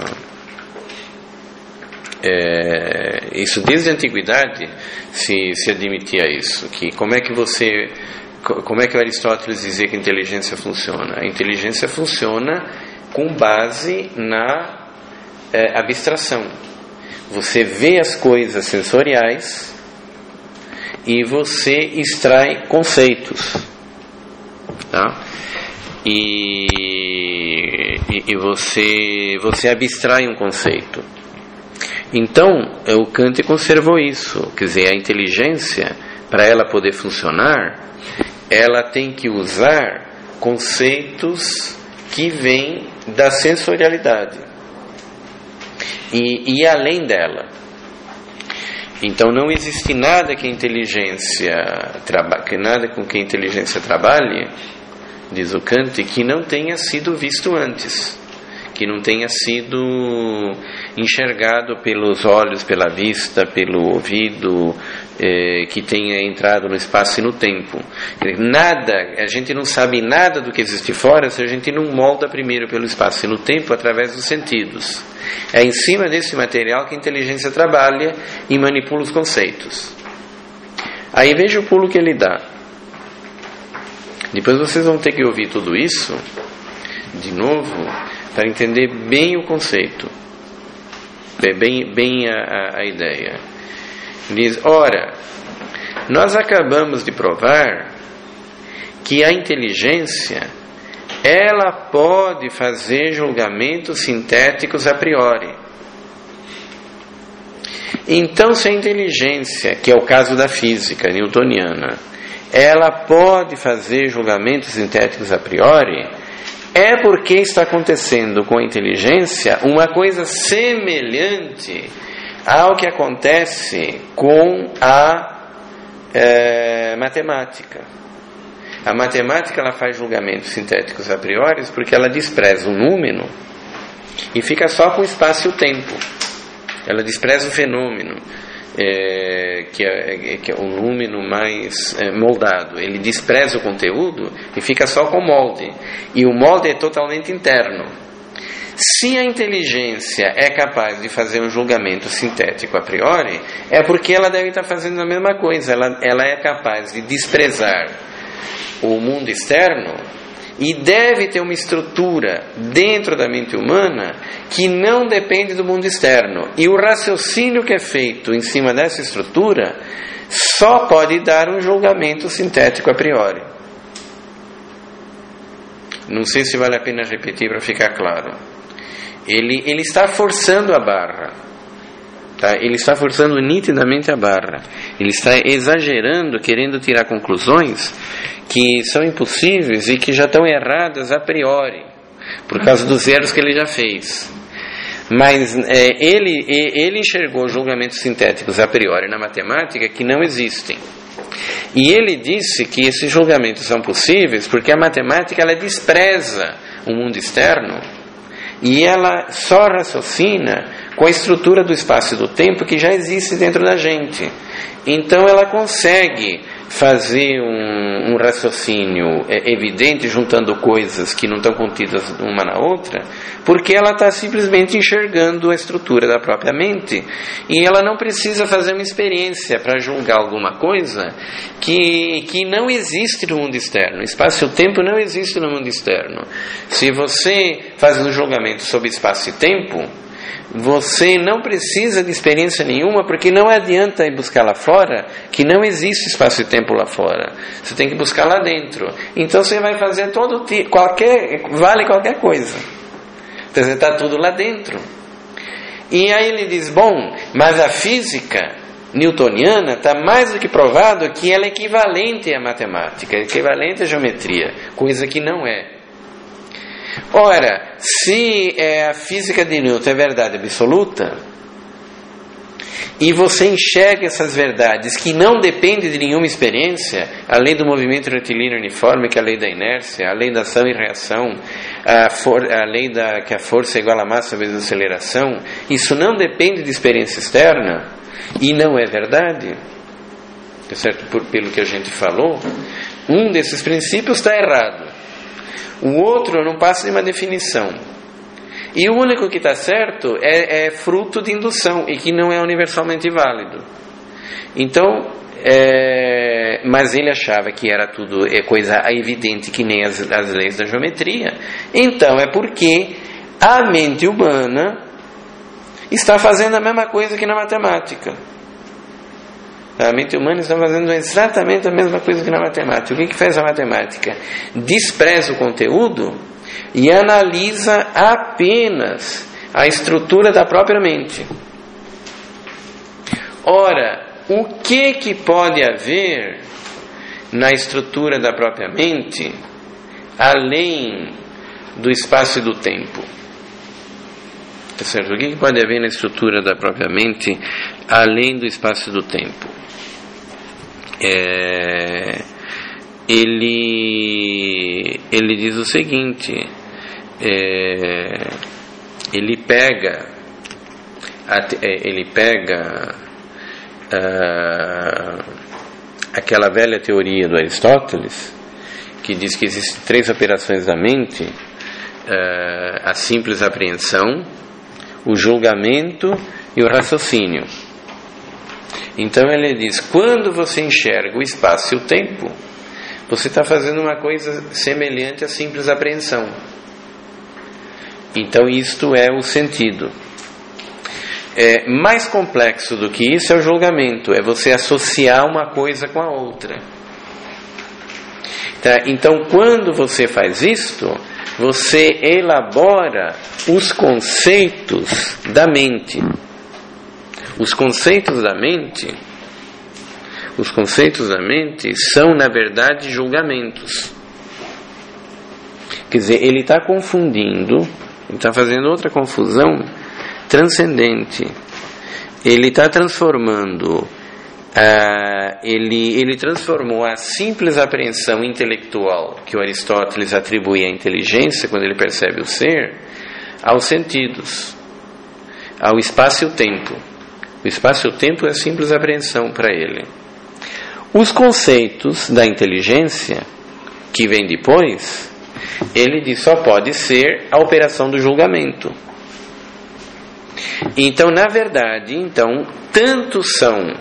É, isso desde a antiguidade se, se admitia isso, que como é que você... Como é que Aristóteles dizia que a inteligência funciona? A inteligência funciona com base na é, abstração. Você vê as coisas sensoriais e você extrai conceitos, tá? E, e, e você, você abstrai um conceito. Então, o Kant conservou isso. Quer dizer, a inteligência, para ela poder funcionar, ela tem que usar conceitos que vêm da sensorialidade e, e além dela. Então não existe nada que a inteligência traba, que nada com que a inteligência trabalhe, diz o Kant, que não tenha sido visto antes, que não tenha sido enxergado pelos olhos, pela vista, pelo ouvido, eh, que tenha entrado no espaço e no tempo. Nada, a gente não sabe nada do que existe fora se a gente não molda primeiro pelo espaço e no tempo através dos sentidos. É em cima desse material que a inteligência trabalha e manipula os conceitos. Aí veja o pulo que ele dá. Depois vocês vão ter que ouvir tudo isso de novo para entender bem o conceito, bem, bem a, a ideia. Diz, ora, nós acabamos de provar que a inteligência, ela pode fazer julgamentos sintéticos a priori. Então, se a inteligência, que é o caso da física newtoniana, ela pode fazer julgamentos sintéticos a priori, é porque está acontecendo com a inteligência uma coisa semelhante ao que acontece com a é, matemática. A matemática ela faz julgamentos sintéticos a priori porque ela despreza o número e fica só com o espaço e o tempo. Ela despreza o fenômeno, é, que, é, que é o número mais é, moldado. Ele despreza o conteúdo e fica só com o molde. E o molde é totalmente interno. Se a inteligência é capaz de fazer um julgamento sintético a priori, é porque ela deve estar fazendo a mesma coisa. Ela, ela é capaz de desprezar o mundo externo e deve ter uma estrutura dentro da mente humana que não depende do mundo externo. E o raciocínio que é feito em cima dessa estrutura só pode dar um julgamento sintético a priori. Não sei se vale a pena repetir para ficar claro. Ele, ele está forçando a barra. Tá? Ele está forçando nitidamente a barra. Ele está exagerando, querendo tirar conclusões que são impossíveis e que já estão erradas a priori, por causa dos erros que ele já fez. Mas é, ele, ele enxergou julgamentos sintéticos a priori na matemática que não existem. E ele disse que esses julgamentos são possíveis porque a matemática ela despreza o mundo externo e ela só raciocina com a estrutura do espaço e do tempo que já existe dentro da gente. Então ela consegue fazer um, um raciocínio é, evidente, juntando coisas que não estão contidas uma na outra, porque ela está simplesmente enxergando a estrutura da própria mente, e ela não precisa fazer uma experiência para julgar alguma coisa que, que não existe no mundo externo. Espaço e o tempo não existe no mundo externo. Se você faz um julgamento sobre espaço e tempo, você não precisa de experiência nenhuma, porque não adianta ir buscar lá fora, que não existe espaço e tempo lá fora. Você tem que buscar lá dentro. Então você vai fazer todo tipo, qualquer, vale qualquer coisa. Então você está tudo lá dentro. E aí ele diz, bom, mas a física newtoniana está mais do que provado que ela é equivalente à matemática, equivalente à geometria, coisa que não é. Ora, se é, a física de Newton é verdade absoluta, e você enxerga essas verdades que não dependem de nenhuma experiência, a lei do movimento retilíneo uniforme, que é a lei da inércia, a lei da ação e reação, a, for, a lei da que a força é igual à massa vezes a aceleração, isso não depende de experiência externa, e não é verdade, certo? Por, pelo que a gente falou, um desses princípios está errado. O outro não passa de uma definição. E o único que está certo é, é fruto de indução e que não é universalmente válido. Então, é, mas ele achava que era tudo é coisa evidente que nem as, as leis da geometria. Então é porque a mente humana está fazendo a mesma coisa que na matemática. A mente humana está fazendo exatamente a mesma coisa que na matemática. O que, que faz a matemática? Despreza o conteúdo e analisa apenas a estrutura da própria mente. Ora, o que, que pode haver na estrutura da própria mente além do espaço e do tempo? Tá certo? O que, que pode haver na estrutura da própria mente além do espaço e do tempo? É, ele, ele diz o seguinte, é, ele pega, ele pega uh, aquela velha teoria do Aristóteles, que diz que existem três operações da mente, uh, a simples apreensão, o julgamento e o raciocínio. Então ele diz, quando você enxerga o espaço e o tempo, você está fazendo uma coisa semelhante à simples apreensão. Então isto é o sentido. É, mais complexo do que isso é o julgamento, é você associar uma coisa com a outra. Tá? Então quando você faz isto, você elabora os conceitos da mente. Os conceitos da mente, os conceitos da mente são, na verdade, julgamentos. Quer dizer, ele está confundindo, ele está fazendo outra confusão transcendente. Ele está transformando, uh, ele, ele transformou a simples apreensão intelectual que o Aristóteles atribuía à inteligência, quando ele percebe o ser, aos sentidos, ao espaço e o tempo. O espaço e o tempo é a simples apreensão para ele. Os conceitos da inteligência, que vem depois, ele diz só pode ser a operação do julgamento. Então, na verdade, então, tanto são...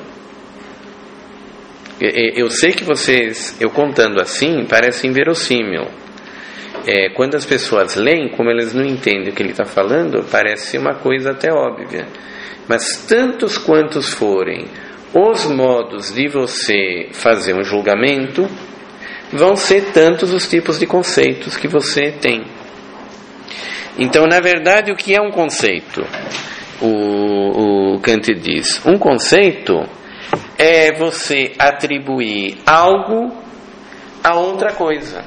Eu sei que vocês, eu contando assim, parece inverossímil. É, quando as pessoas leem, como elas não entendem o que ele está falando, parece uma coisa até óbvia. Mas tantos quantos forem os modos de você fazer um julgamento, vão ser tantos os tipos de conceitos que você tem. Então, na verdade, o que é um conceito? O, o Kant diz, um conceito é você atribuir algo a outra coisa.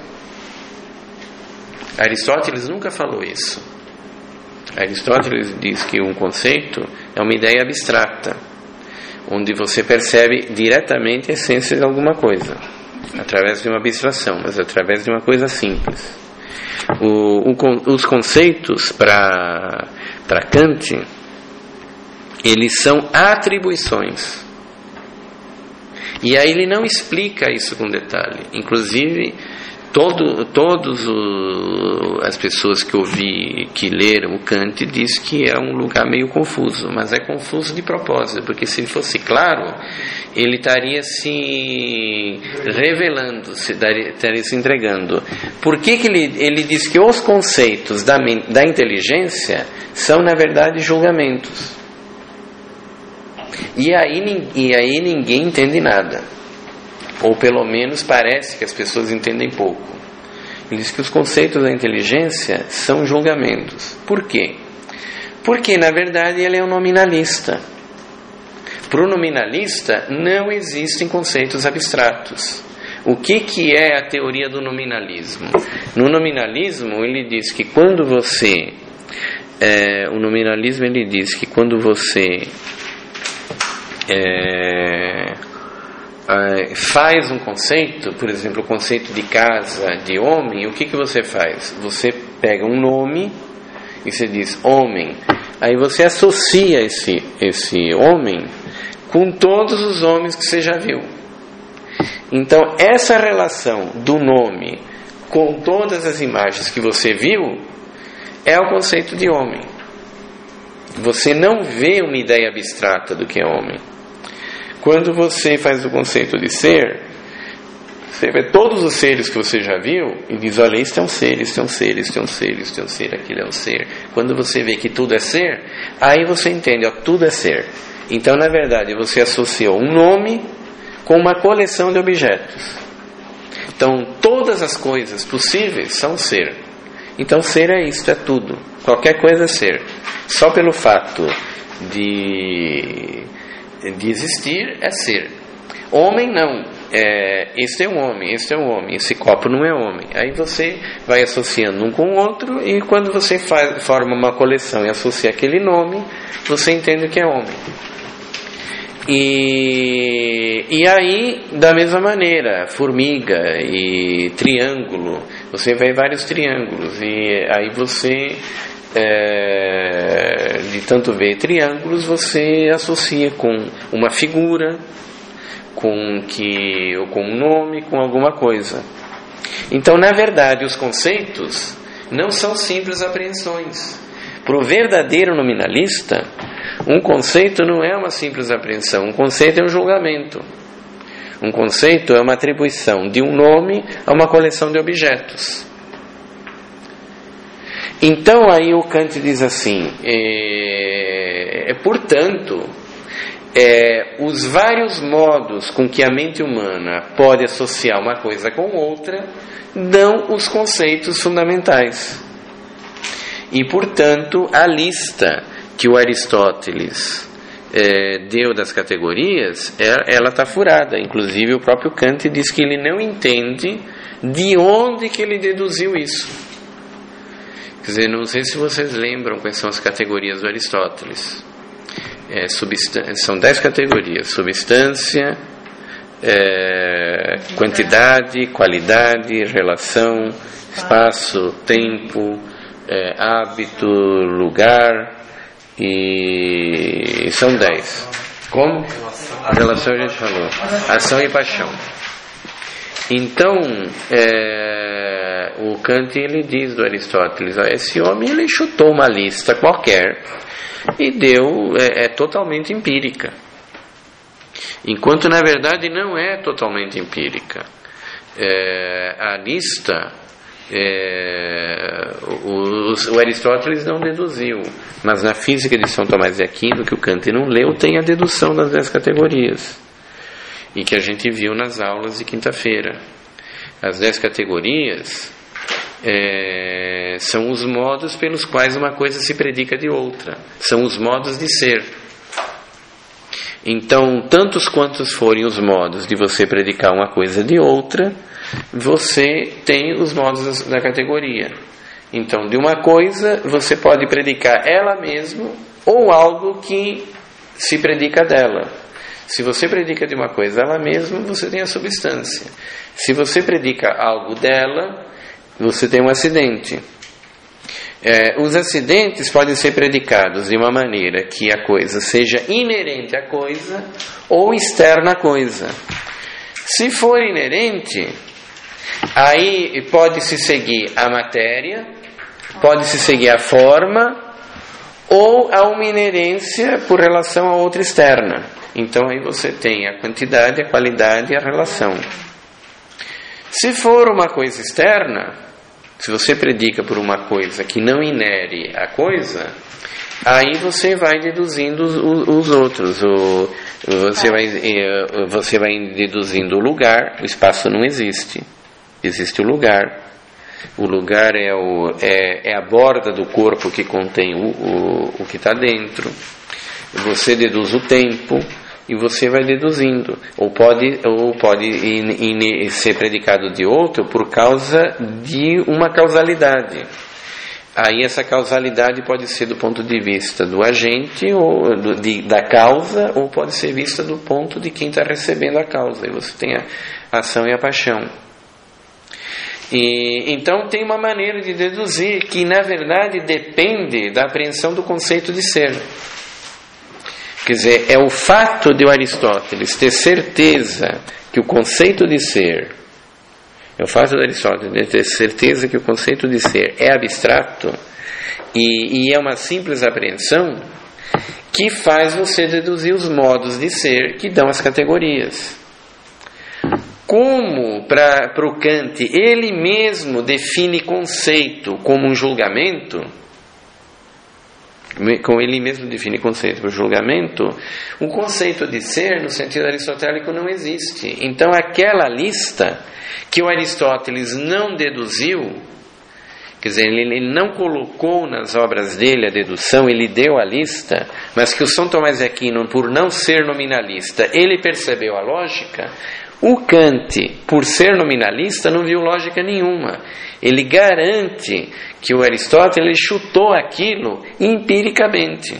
Aristóteles nunca falou isso. Aristóteles diz que um conceito é uma ideia abstrata, onde você percebe diretamente a essência de alguma coisa, através de uma abstração, mas através de uma coisa simples. O, o, os conceitos para para Kant, eles são atribuições. E aí ele não explica isso com detalhe. Inclusive, todo, todos o, as pessoas que eu vi, que leram o Kant, diz que é um lugar meio confuso. Mas é confuso de propósito, porque se fosse claro, ele estaria se revelando, se daria, estaria se entregando. Por que, que ele, ele diz que os conceitos da, da inteligência são, na verdade, julgamentos? E aí, e aí ninguém entende nada. Ou pelo menos parece que as pessoas entendem pouco. Ele diz que os conceitos da inteligência são julgamentos. Por quê? Porque, na verdade, ele é um nominalista. Para o nominalista, não existem conceitos abstratos. O que, que é a teoria do nominalismo? No nominalismo, ele diz que quando você... É, o nominalismo, ele diz que quando você... É, é, faz um conceito, por exemplo, o conceito de casa, de homem, o que, que você faz? Você pega um nome e você diz homem, aí você associa esse, esse homem com todos os homens que você já viu. Então, essa relação do nome com todas as imagens que você viu é o conceito de homem. Você não vê uma ideia abstrata do que é homem. Quando você faz o conceito de ser, você vê todos os seres que você já viu e diz, olha, este é um ser, este é um ser, este é um ser, este é um ser, aquele é um ser. Quando você vê que tudo é ser, aí você entende, ó, tudo é ser. Então, na verdade, você associou um nome com uma coleção de objetos. Então, todas as coisas possíveis são ser. Então, ser é isto, é tudo. Qualquer coisa é ser. Só pelo fato de... de existir é ser. Homem não, é, este é um homem, este é um homem, esse copo não é homem. Aí você vai associando um com o outro e quando você faz, forma uma coleção e associa aquele nome, você entende o que é homem. E, e aí, da mesma maneira, formiga e triângulo, você vê vários triângulos e aí você... É, de tanto ver triângulos, você associa com uma figura, com, que, ou com um nome, com alguma coisa. Então, na verdade, os conceitos não são simples apreensões. Para o verdadeiro nominalista, um conceito não é uma simples apreensão, um conceito é um julgamento. Um conceito é uma atribuição de um nome a uma coleção de objetos. Então aí o Kant diz assim, é, é, portanto, é, os vários modos com que a mente humana pode associar uma coisa com outra dão os conceitos fundamentais. E portanto a lista que o Aristóteles é, deu das categorias, ela está furada. Inclusive o próprio Kant diz que ele não entende de onde que ele deduziu isso. Quer dizer, não sei se vocês lembram quais são as categorias do Aristóteles. É, substan- são dez categorias: substância, é, quantidade, qualidade, relação, espaço, tempo, é, hábito, lugar, e são dez. Como? Relação a gente falou. Ação e paixão. Então, é, o Kant, ele diz do Aristóteles, esse homem, ele chutou uma lista qualquer e deu, é, é totalmente empírica, enquanto na verdade não é totalmente empírica. É, a lista, é, o, o Aristóteles não deduziu, mas na Física de São Tomás de Aquino, que o Kant não leu, tem a dedução das dez categorias, e que a gente viu nas aulas de quinta-feira. As dez categorias é, são os modos pelos quais uma coisa se predica de outra, são os modos de ser. Então, tantos quantos forem os modos de você predicar uma coisa de outra, você tem os modos da categoria. Então, de uma coisa, você pode predicar ela mesma ou algo que se predica dela. Se você predica de uma coisa ela mesma, você tem a substância. Se você predica algo dela, você tem um acidente. É, os acidentes podem ser predicados de uma maneira que a coisa seja inerente à coisa ou externa à coisa. Se for inerente, aí pode-se seguir a matéria, pode-se seguir a forma, ou a uma inerência por relação a outra externa. Então aí você tem a quantidade, a qualidade e a relação. Se for uma coisa externa, se você predica por uma coisa que não inere a coisa, aí você vai deduzindo os, os outros. O, você, vai, você vai deduzindo o lugar. O espaço não existe. Existe o lugar. O lugar é, o, é, é a borda do corpo que contém o, o, o que está dentro. Você deduz o tempo e você vai deduzindo. Ou pode, ou pode in, in, ser predicado de outro por causa de uma causalidade. Aí essa causalidade pode ser do ponto de vista do agente, ou do, de, da causa, ou pode ser vista do ponto de quem está recebendo a causa. E você tem a ação e a paixão. E, então tem uma maneira de deduzir que na verdade depende da apreensão do conceito de ser. Quer dizer, é o fato de o Aristóteles ter certeza que o conceito de ser, é o fato de Aristóteles ter certeza que o conceito de ser é abstrato e, e é uma simples apreensão, que faz você deduzir os modos de ser que dão as categorias. Como para o Kant ele mesmo define conceito como um julgamento, como ele mesmo define conceito para o julgamento, o conceito de ser no sentido aristotélico não existe. Então aquela lista que o Aristóteles não deduziu, quer dizer, ele, ele não colocou nas obras dele a dedução, ele deu a lista, mas que o São Tomás de Aquino, por não ser nominalista, ele percebeu a lógica. O Kant, por ser nominalista, não viu lógica nenhuma. Ele garante que o Aristóteles chutou aquilo empiricamente.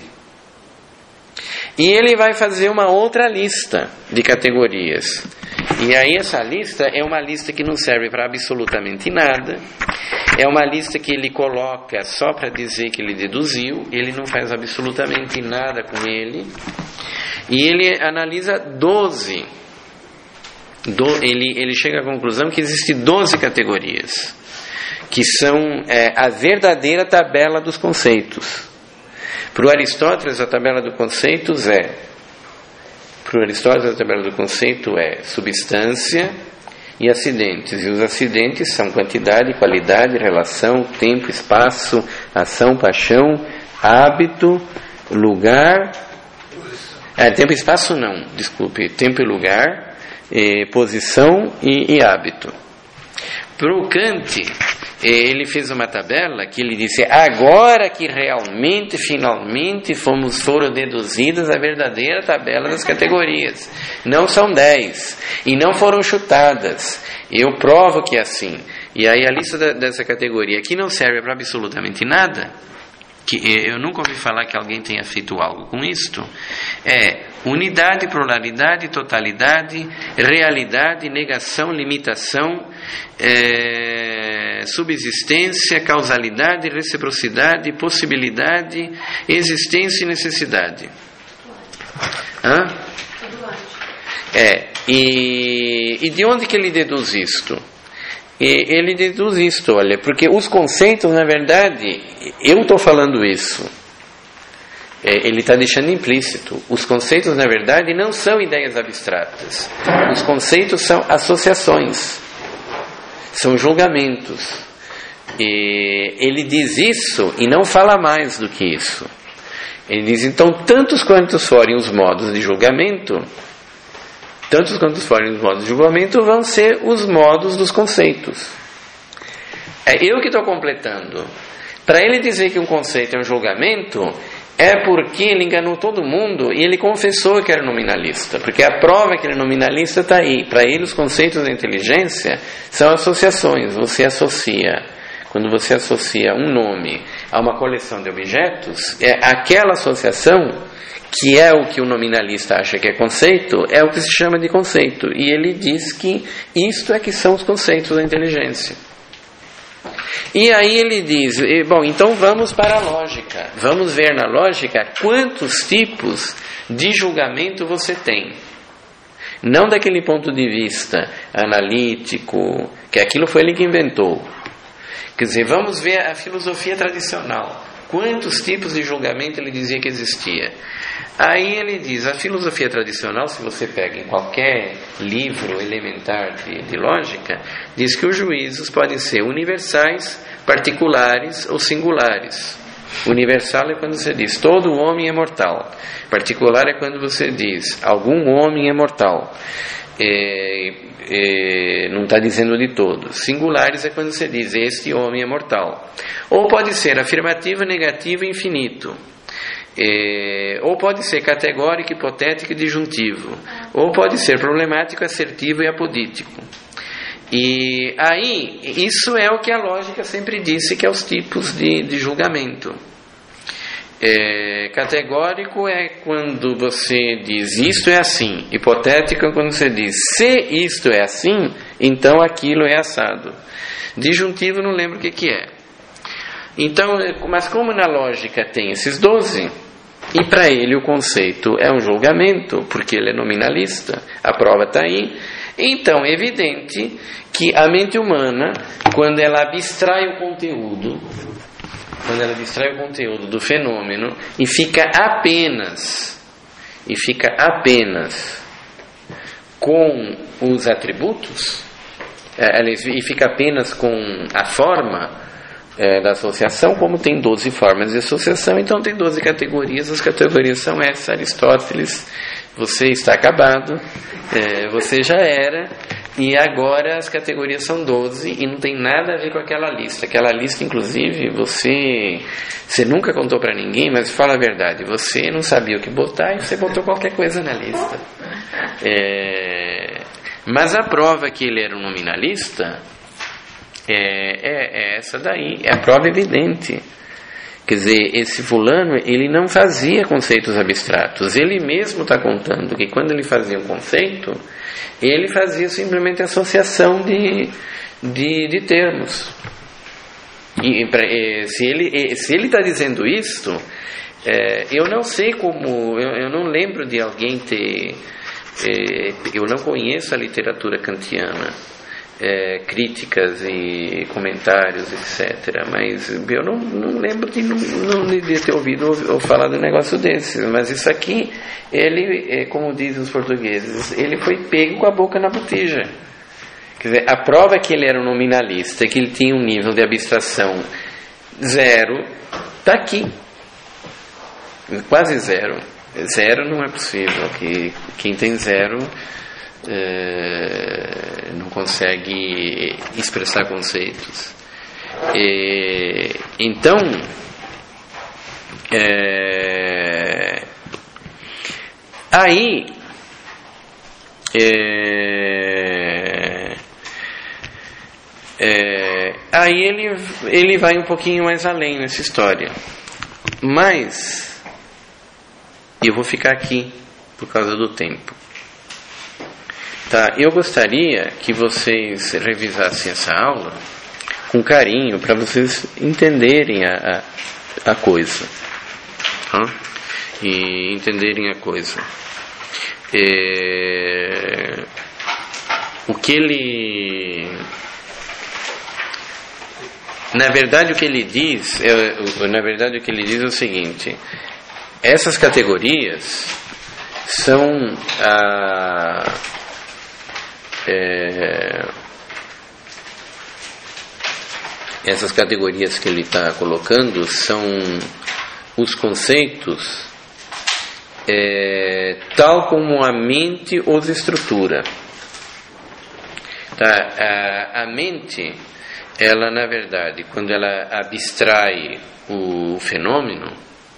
E ele vai fazer uma outra lista de categorias. E aí essa lista é uma lista que não serve para absolutamente nada. É uma lista que ele coloca só para dizer que ele deduziu. Ele não faz absolutamente nada com ele. E ele analisa doze. Do, ele, ele chega à conclusão que existem doze categorias, que são é, a verdadeira tabela dos conceitos. Para o Aristóteles, a tabela dos conceitos é para o Aristóteles a tabela do conceito é substância e acidentes. E os acidentes são quantidade, qualidade, relação, tempo, espaço, ação, paixão, hábito, lugar. É, tempo e espaço não, desculpe, tempo e lugar, eh, posição e, e hábito. Para o Kant, ele fez uma tabela que ele disse: agora que realmente, finalmente, fomos, foram deduzidas a verdadeira tabela das categorias. Não são dez, e não foram chutadas. Eu provo que é assim. E aí a lista da, dessa categoria, que não serve para absolutamente nada, que eu nunca ouvi falar que alguém tenha feito algo com isto, é unidade, pluralidade, totalidade, realidade, negação, limitação, é, subsistência, causalidade, reciprocidade, possibilidade, existência e necessidade. Hã? É, e, e de onde que ele deduz isto? E ele deduz isto, olha, porque os conceitos, na verdade, eu estou falando isso, é, ele está deixando implícito. Os conceitos, na verdade, não são ideias abstratas. Os conceitos são associações, são julgamentos. E ele diz isso e não fala mais do que isso. Ele diz, então, tantos quantos forem os modos de julgamento, tantos quantos forem os modos de julgamento, vão ser os modos dos conceitos. É eu que estou completando. Para ele dizer que um conceito é um julgamento, é porque ele enganou todo mundo e ele confessou que era nominalista. Porque a prova que ele é nominalista está aí. Para ele, os conceitos da inteligência são associações. Você associa, quando você associa um nome a uma coleção de objetos, é aquela associação, que é o que o nominalista acha que é conceito, é o que se chama de conceito. E ele diz que isto é que são os conceitos da inteligência. E aí ele diz, bom, então vamos para a lógica. Vamos ver na lógica quantos tipos de julgamento você tem. Não daquele ponto de vista analítico, que aquilo foi ele que inventou. Quer dizer, vamos ver a filosofia tradicional. Quantos tipos de julgamento ele dizia que existia? Aí ele diz, a filosofia tradicional, se você pega em qualquer livro elementar de, de lógica, diz que os juízos podem ser universais, particulares ou singulares. Universal é quando você diz, todo homem é mortal. Particular é quando você diz, algum homem é mortal. É, é, não está dizendo de todos. Singulares é quando você diz, este homem é mortal. Ou pode ser afirmativo, negativo e infinito. É, ou pode ser categórico, hipotético e disjuntivo. Ou pode ser problemático, assertivo e apodítico. E aí, isso é o que a lógica sempre disse que é os tipos de, de julgamento. É, categórico é quando você diz isto é assim. Hipotético é quando você diz se isto é assim, então aquilo é assado. Disjuntivo não lembro o que, que é. Então, mas como na lógica tem esses doze, e para ele o conceito é um julgamento, porque ele é nominalista, a prova está aí, então é evidente que a mente humana, quando ela abstrai o conteúdo, quando ela abstrai o conteúdo do fenômeno e fica apenas, e fica apenas com os atributos, e fica apenas com a forma, É, da associação, como tem doze formas de associação, então tem doze categorias. As categorias são essas. Aristóteles, você está acabado, é, você já era, e agora as categorias são doze e não tem nada a ver com aquela lista. Aquela lista, inclusive, você você nunca contou para ninguém, mas fala a verdade, você não sabia o que botar e você botou qualquer coisa na lista. É, mas a prova que ele era um nominalista É, é, é essa daí, é a prova evidente. Quer dizer, esse fulano, ele não fazia conceitos abstratos. Ele mesmo está contando que quando ele fazia um conceito, ele fazia simplesmente associação de, de, de termos. E, e, se ele se ele está dizendo isto, é, eu não sei como, eu, eu não lembro de alguém ter, é, eu não conheço a literatura kantiana. É, críticas e comentários, etcétera. Mas eu não, não lembro de, não, não de ter ouvido ou, ou falar de um negócio desses. Mas isso aqui, ele, é, como dizem os portugueses, ele foi pego com a boca na botija. Quer dizer, a prova que ele era um nominalista, que ele tinha um nível de abstração zero, está aqui. Quase zero. Zero não é possível. Que quem tem zero É, não consegue expressar conceitos. E, então, é, aí, é, é, aí ele, ele vai um pouquinho mais além nessa história. Mas eu vou ficar aqui por causa do tempo. Tá, eu gostaria que vocês revisassem essa aula com carinho para vocês entenderem a, a, a coisa, tá? E entenderem a coisa. É, o que ele, na verdade, o que ele diz, é, na verdade, o que ele diz é o seguinte: essas categorias são a É, essas categorias que ele está colocando são os conceitos é, tal como a mente os estrutura. Tá? A, a mente, ela na verdade, quando ela abstrai o fenômeno,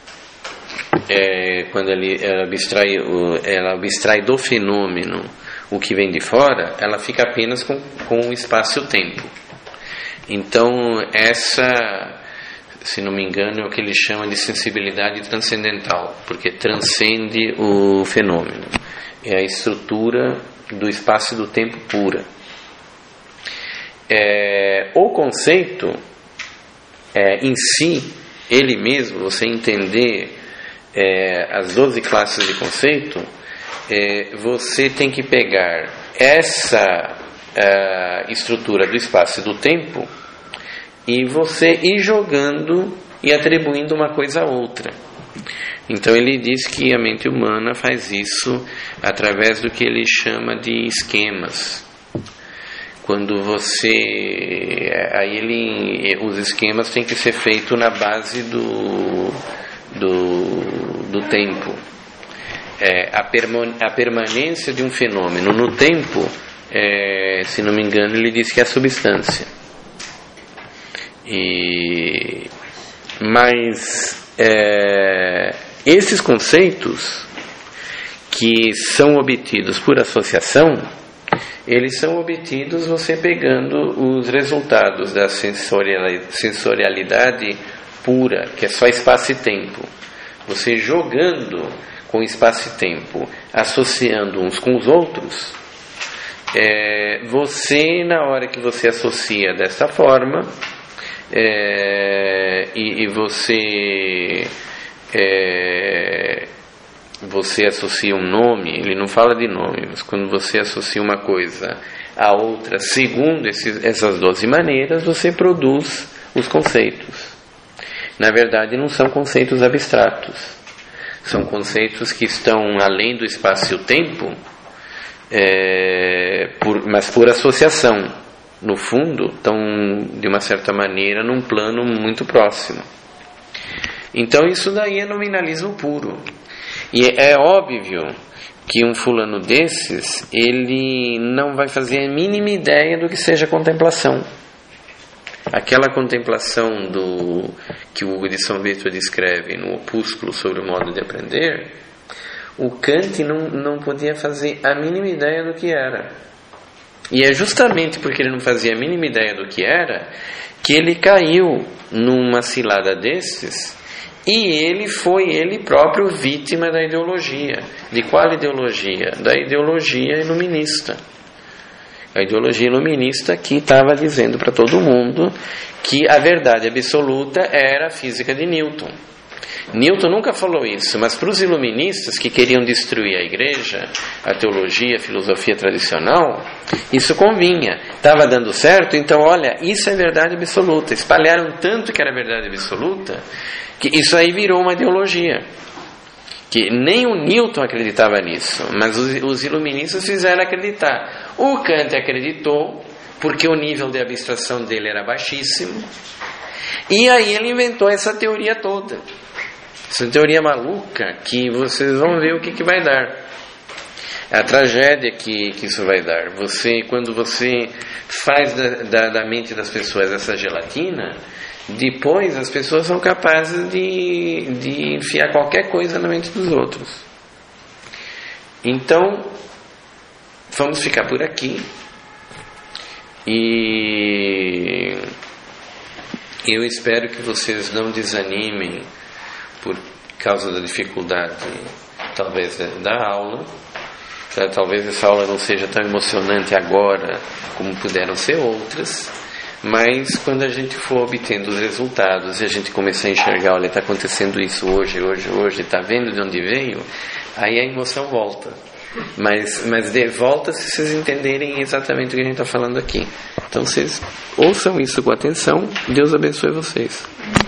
é, quando ele, ela, abstrai o, ela abstrai do fenômeno o que vem de fora, ela fica apenas com, com o espaço e o tempo. Então, essa, se não me engano, é o que ele chama de sensibilidade transcendental, porque transcende o fenômeno. É a estrutura do espaço e do tempo pura. É, o conceito, é, em si, ele mesmo, você entender é, as doze classes de conceito, É, você tem que pegar essa uh, estrutura do espaço e do tempo e você ir jogando e atribuindo uma coisa a outra. Então ele diz que a mente humana faz isso através do que ele chama de esquemas. Quando você... aí ele, os esquemas têm que ser feitos na base do, do, do tempo. É, a, perman- a permanência de um fenômeno no tempo, é, se não me engano, ele diz que é a substância. E, mas é, esses conceitos que são obtidos por associação, eles são obtidos você pegando os resultados da sensorialidade pura, que é só espaço e tempo. Você jogando com espaço e tempo, associando uns com os outros, é, você, na hora que você associa dessa forma, é, e, e você é, você associa um nome, ele não fala de nome, mas quando você associa uma coisa a outra, segundo esses, essas doze maneiras, você produz os conceitos. Na verdade, não são conceitos abstratos. São conceitos que estão além do espaço e o tempo, é, por, mas por associação. No fundo, estão, de uma certa maneira, num plano muito próximo. Então, isso daí é nominalismo puro. E é, é óbvio que um fulano desses, ele não vai fazer a mínima ideia do que seja contemplação. Aquela contemplação do, que o Hugo de São Vítor descreve no opúsculo sobre o modo de aprender, o Kant não, não podia fazer a mínima ideia do que era. E é justamente porque ele não fazia a mínima ideia do que era, que ele caiu numa cilada desses, e ele foi ele próprio vítima da ideologia. De qual ideologia? Da ideologia iluminista. A ideologia iluminista que estava dizendo para todo mundo que a verdade absoluta era a física de Newton. Newton nunca falou isso, mas para os iluministas que queriam destruir a igreja, a teologia, a filosofia tradicional, isso convinha. Estava dando certo, então olha, isso é verdade absoluta. Espalharam tanto que era verdade absoluta, que isso aí virou uma ideologia. Que nem o Newton acreditava nisso, mas os, os iluministas fizeram acreditar. O Kant acreditou, porque o nível de abstração dele era baixíssimo, e aí ele inventou essa teoria toda. Essa teoria maluca que vocês vão ver o que, que vai dar. a tragédia que, que isso vai dar. Você, quando você faz da, da, da mente das pessoas essa gelatina, depois as pessoas são capazes de, de enfiar qualquer coisa na mente dos outros. Então, vamos ficar por aqui. E eu espero que vocês não desanimem por causa da dificuldade, talvez, da aula. Talvez essa aula não seja tão emocionante agora como puderam ser outras, mas quando a gente for obtendo os resultados e a gente começar a enxergar, olha, está acontecendo isso hoje, hoje, hoje, está vendo de onde veio, aí a emoção volta. Mas, mas de volta se vocês entenderem exatamente o que a gente está falando aqui. Então vocês ouçam isso com atenção. Deus abençoe vocês.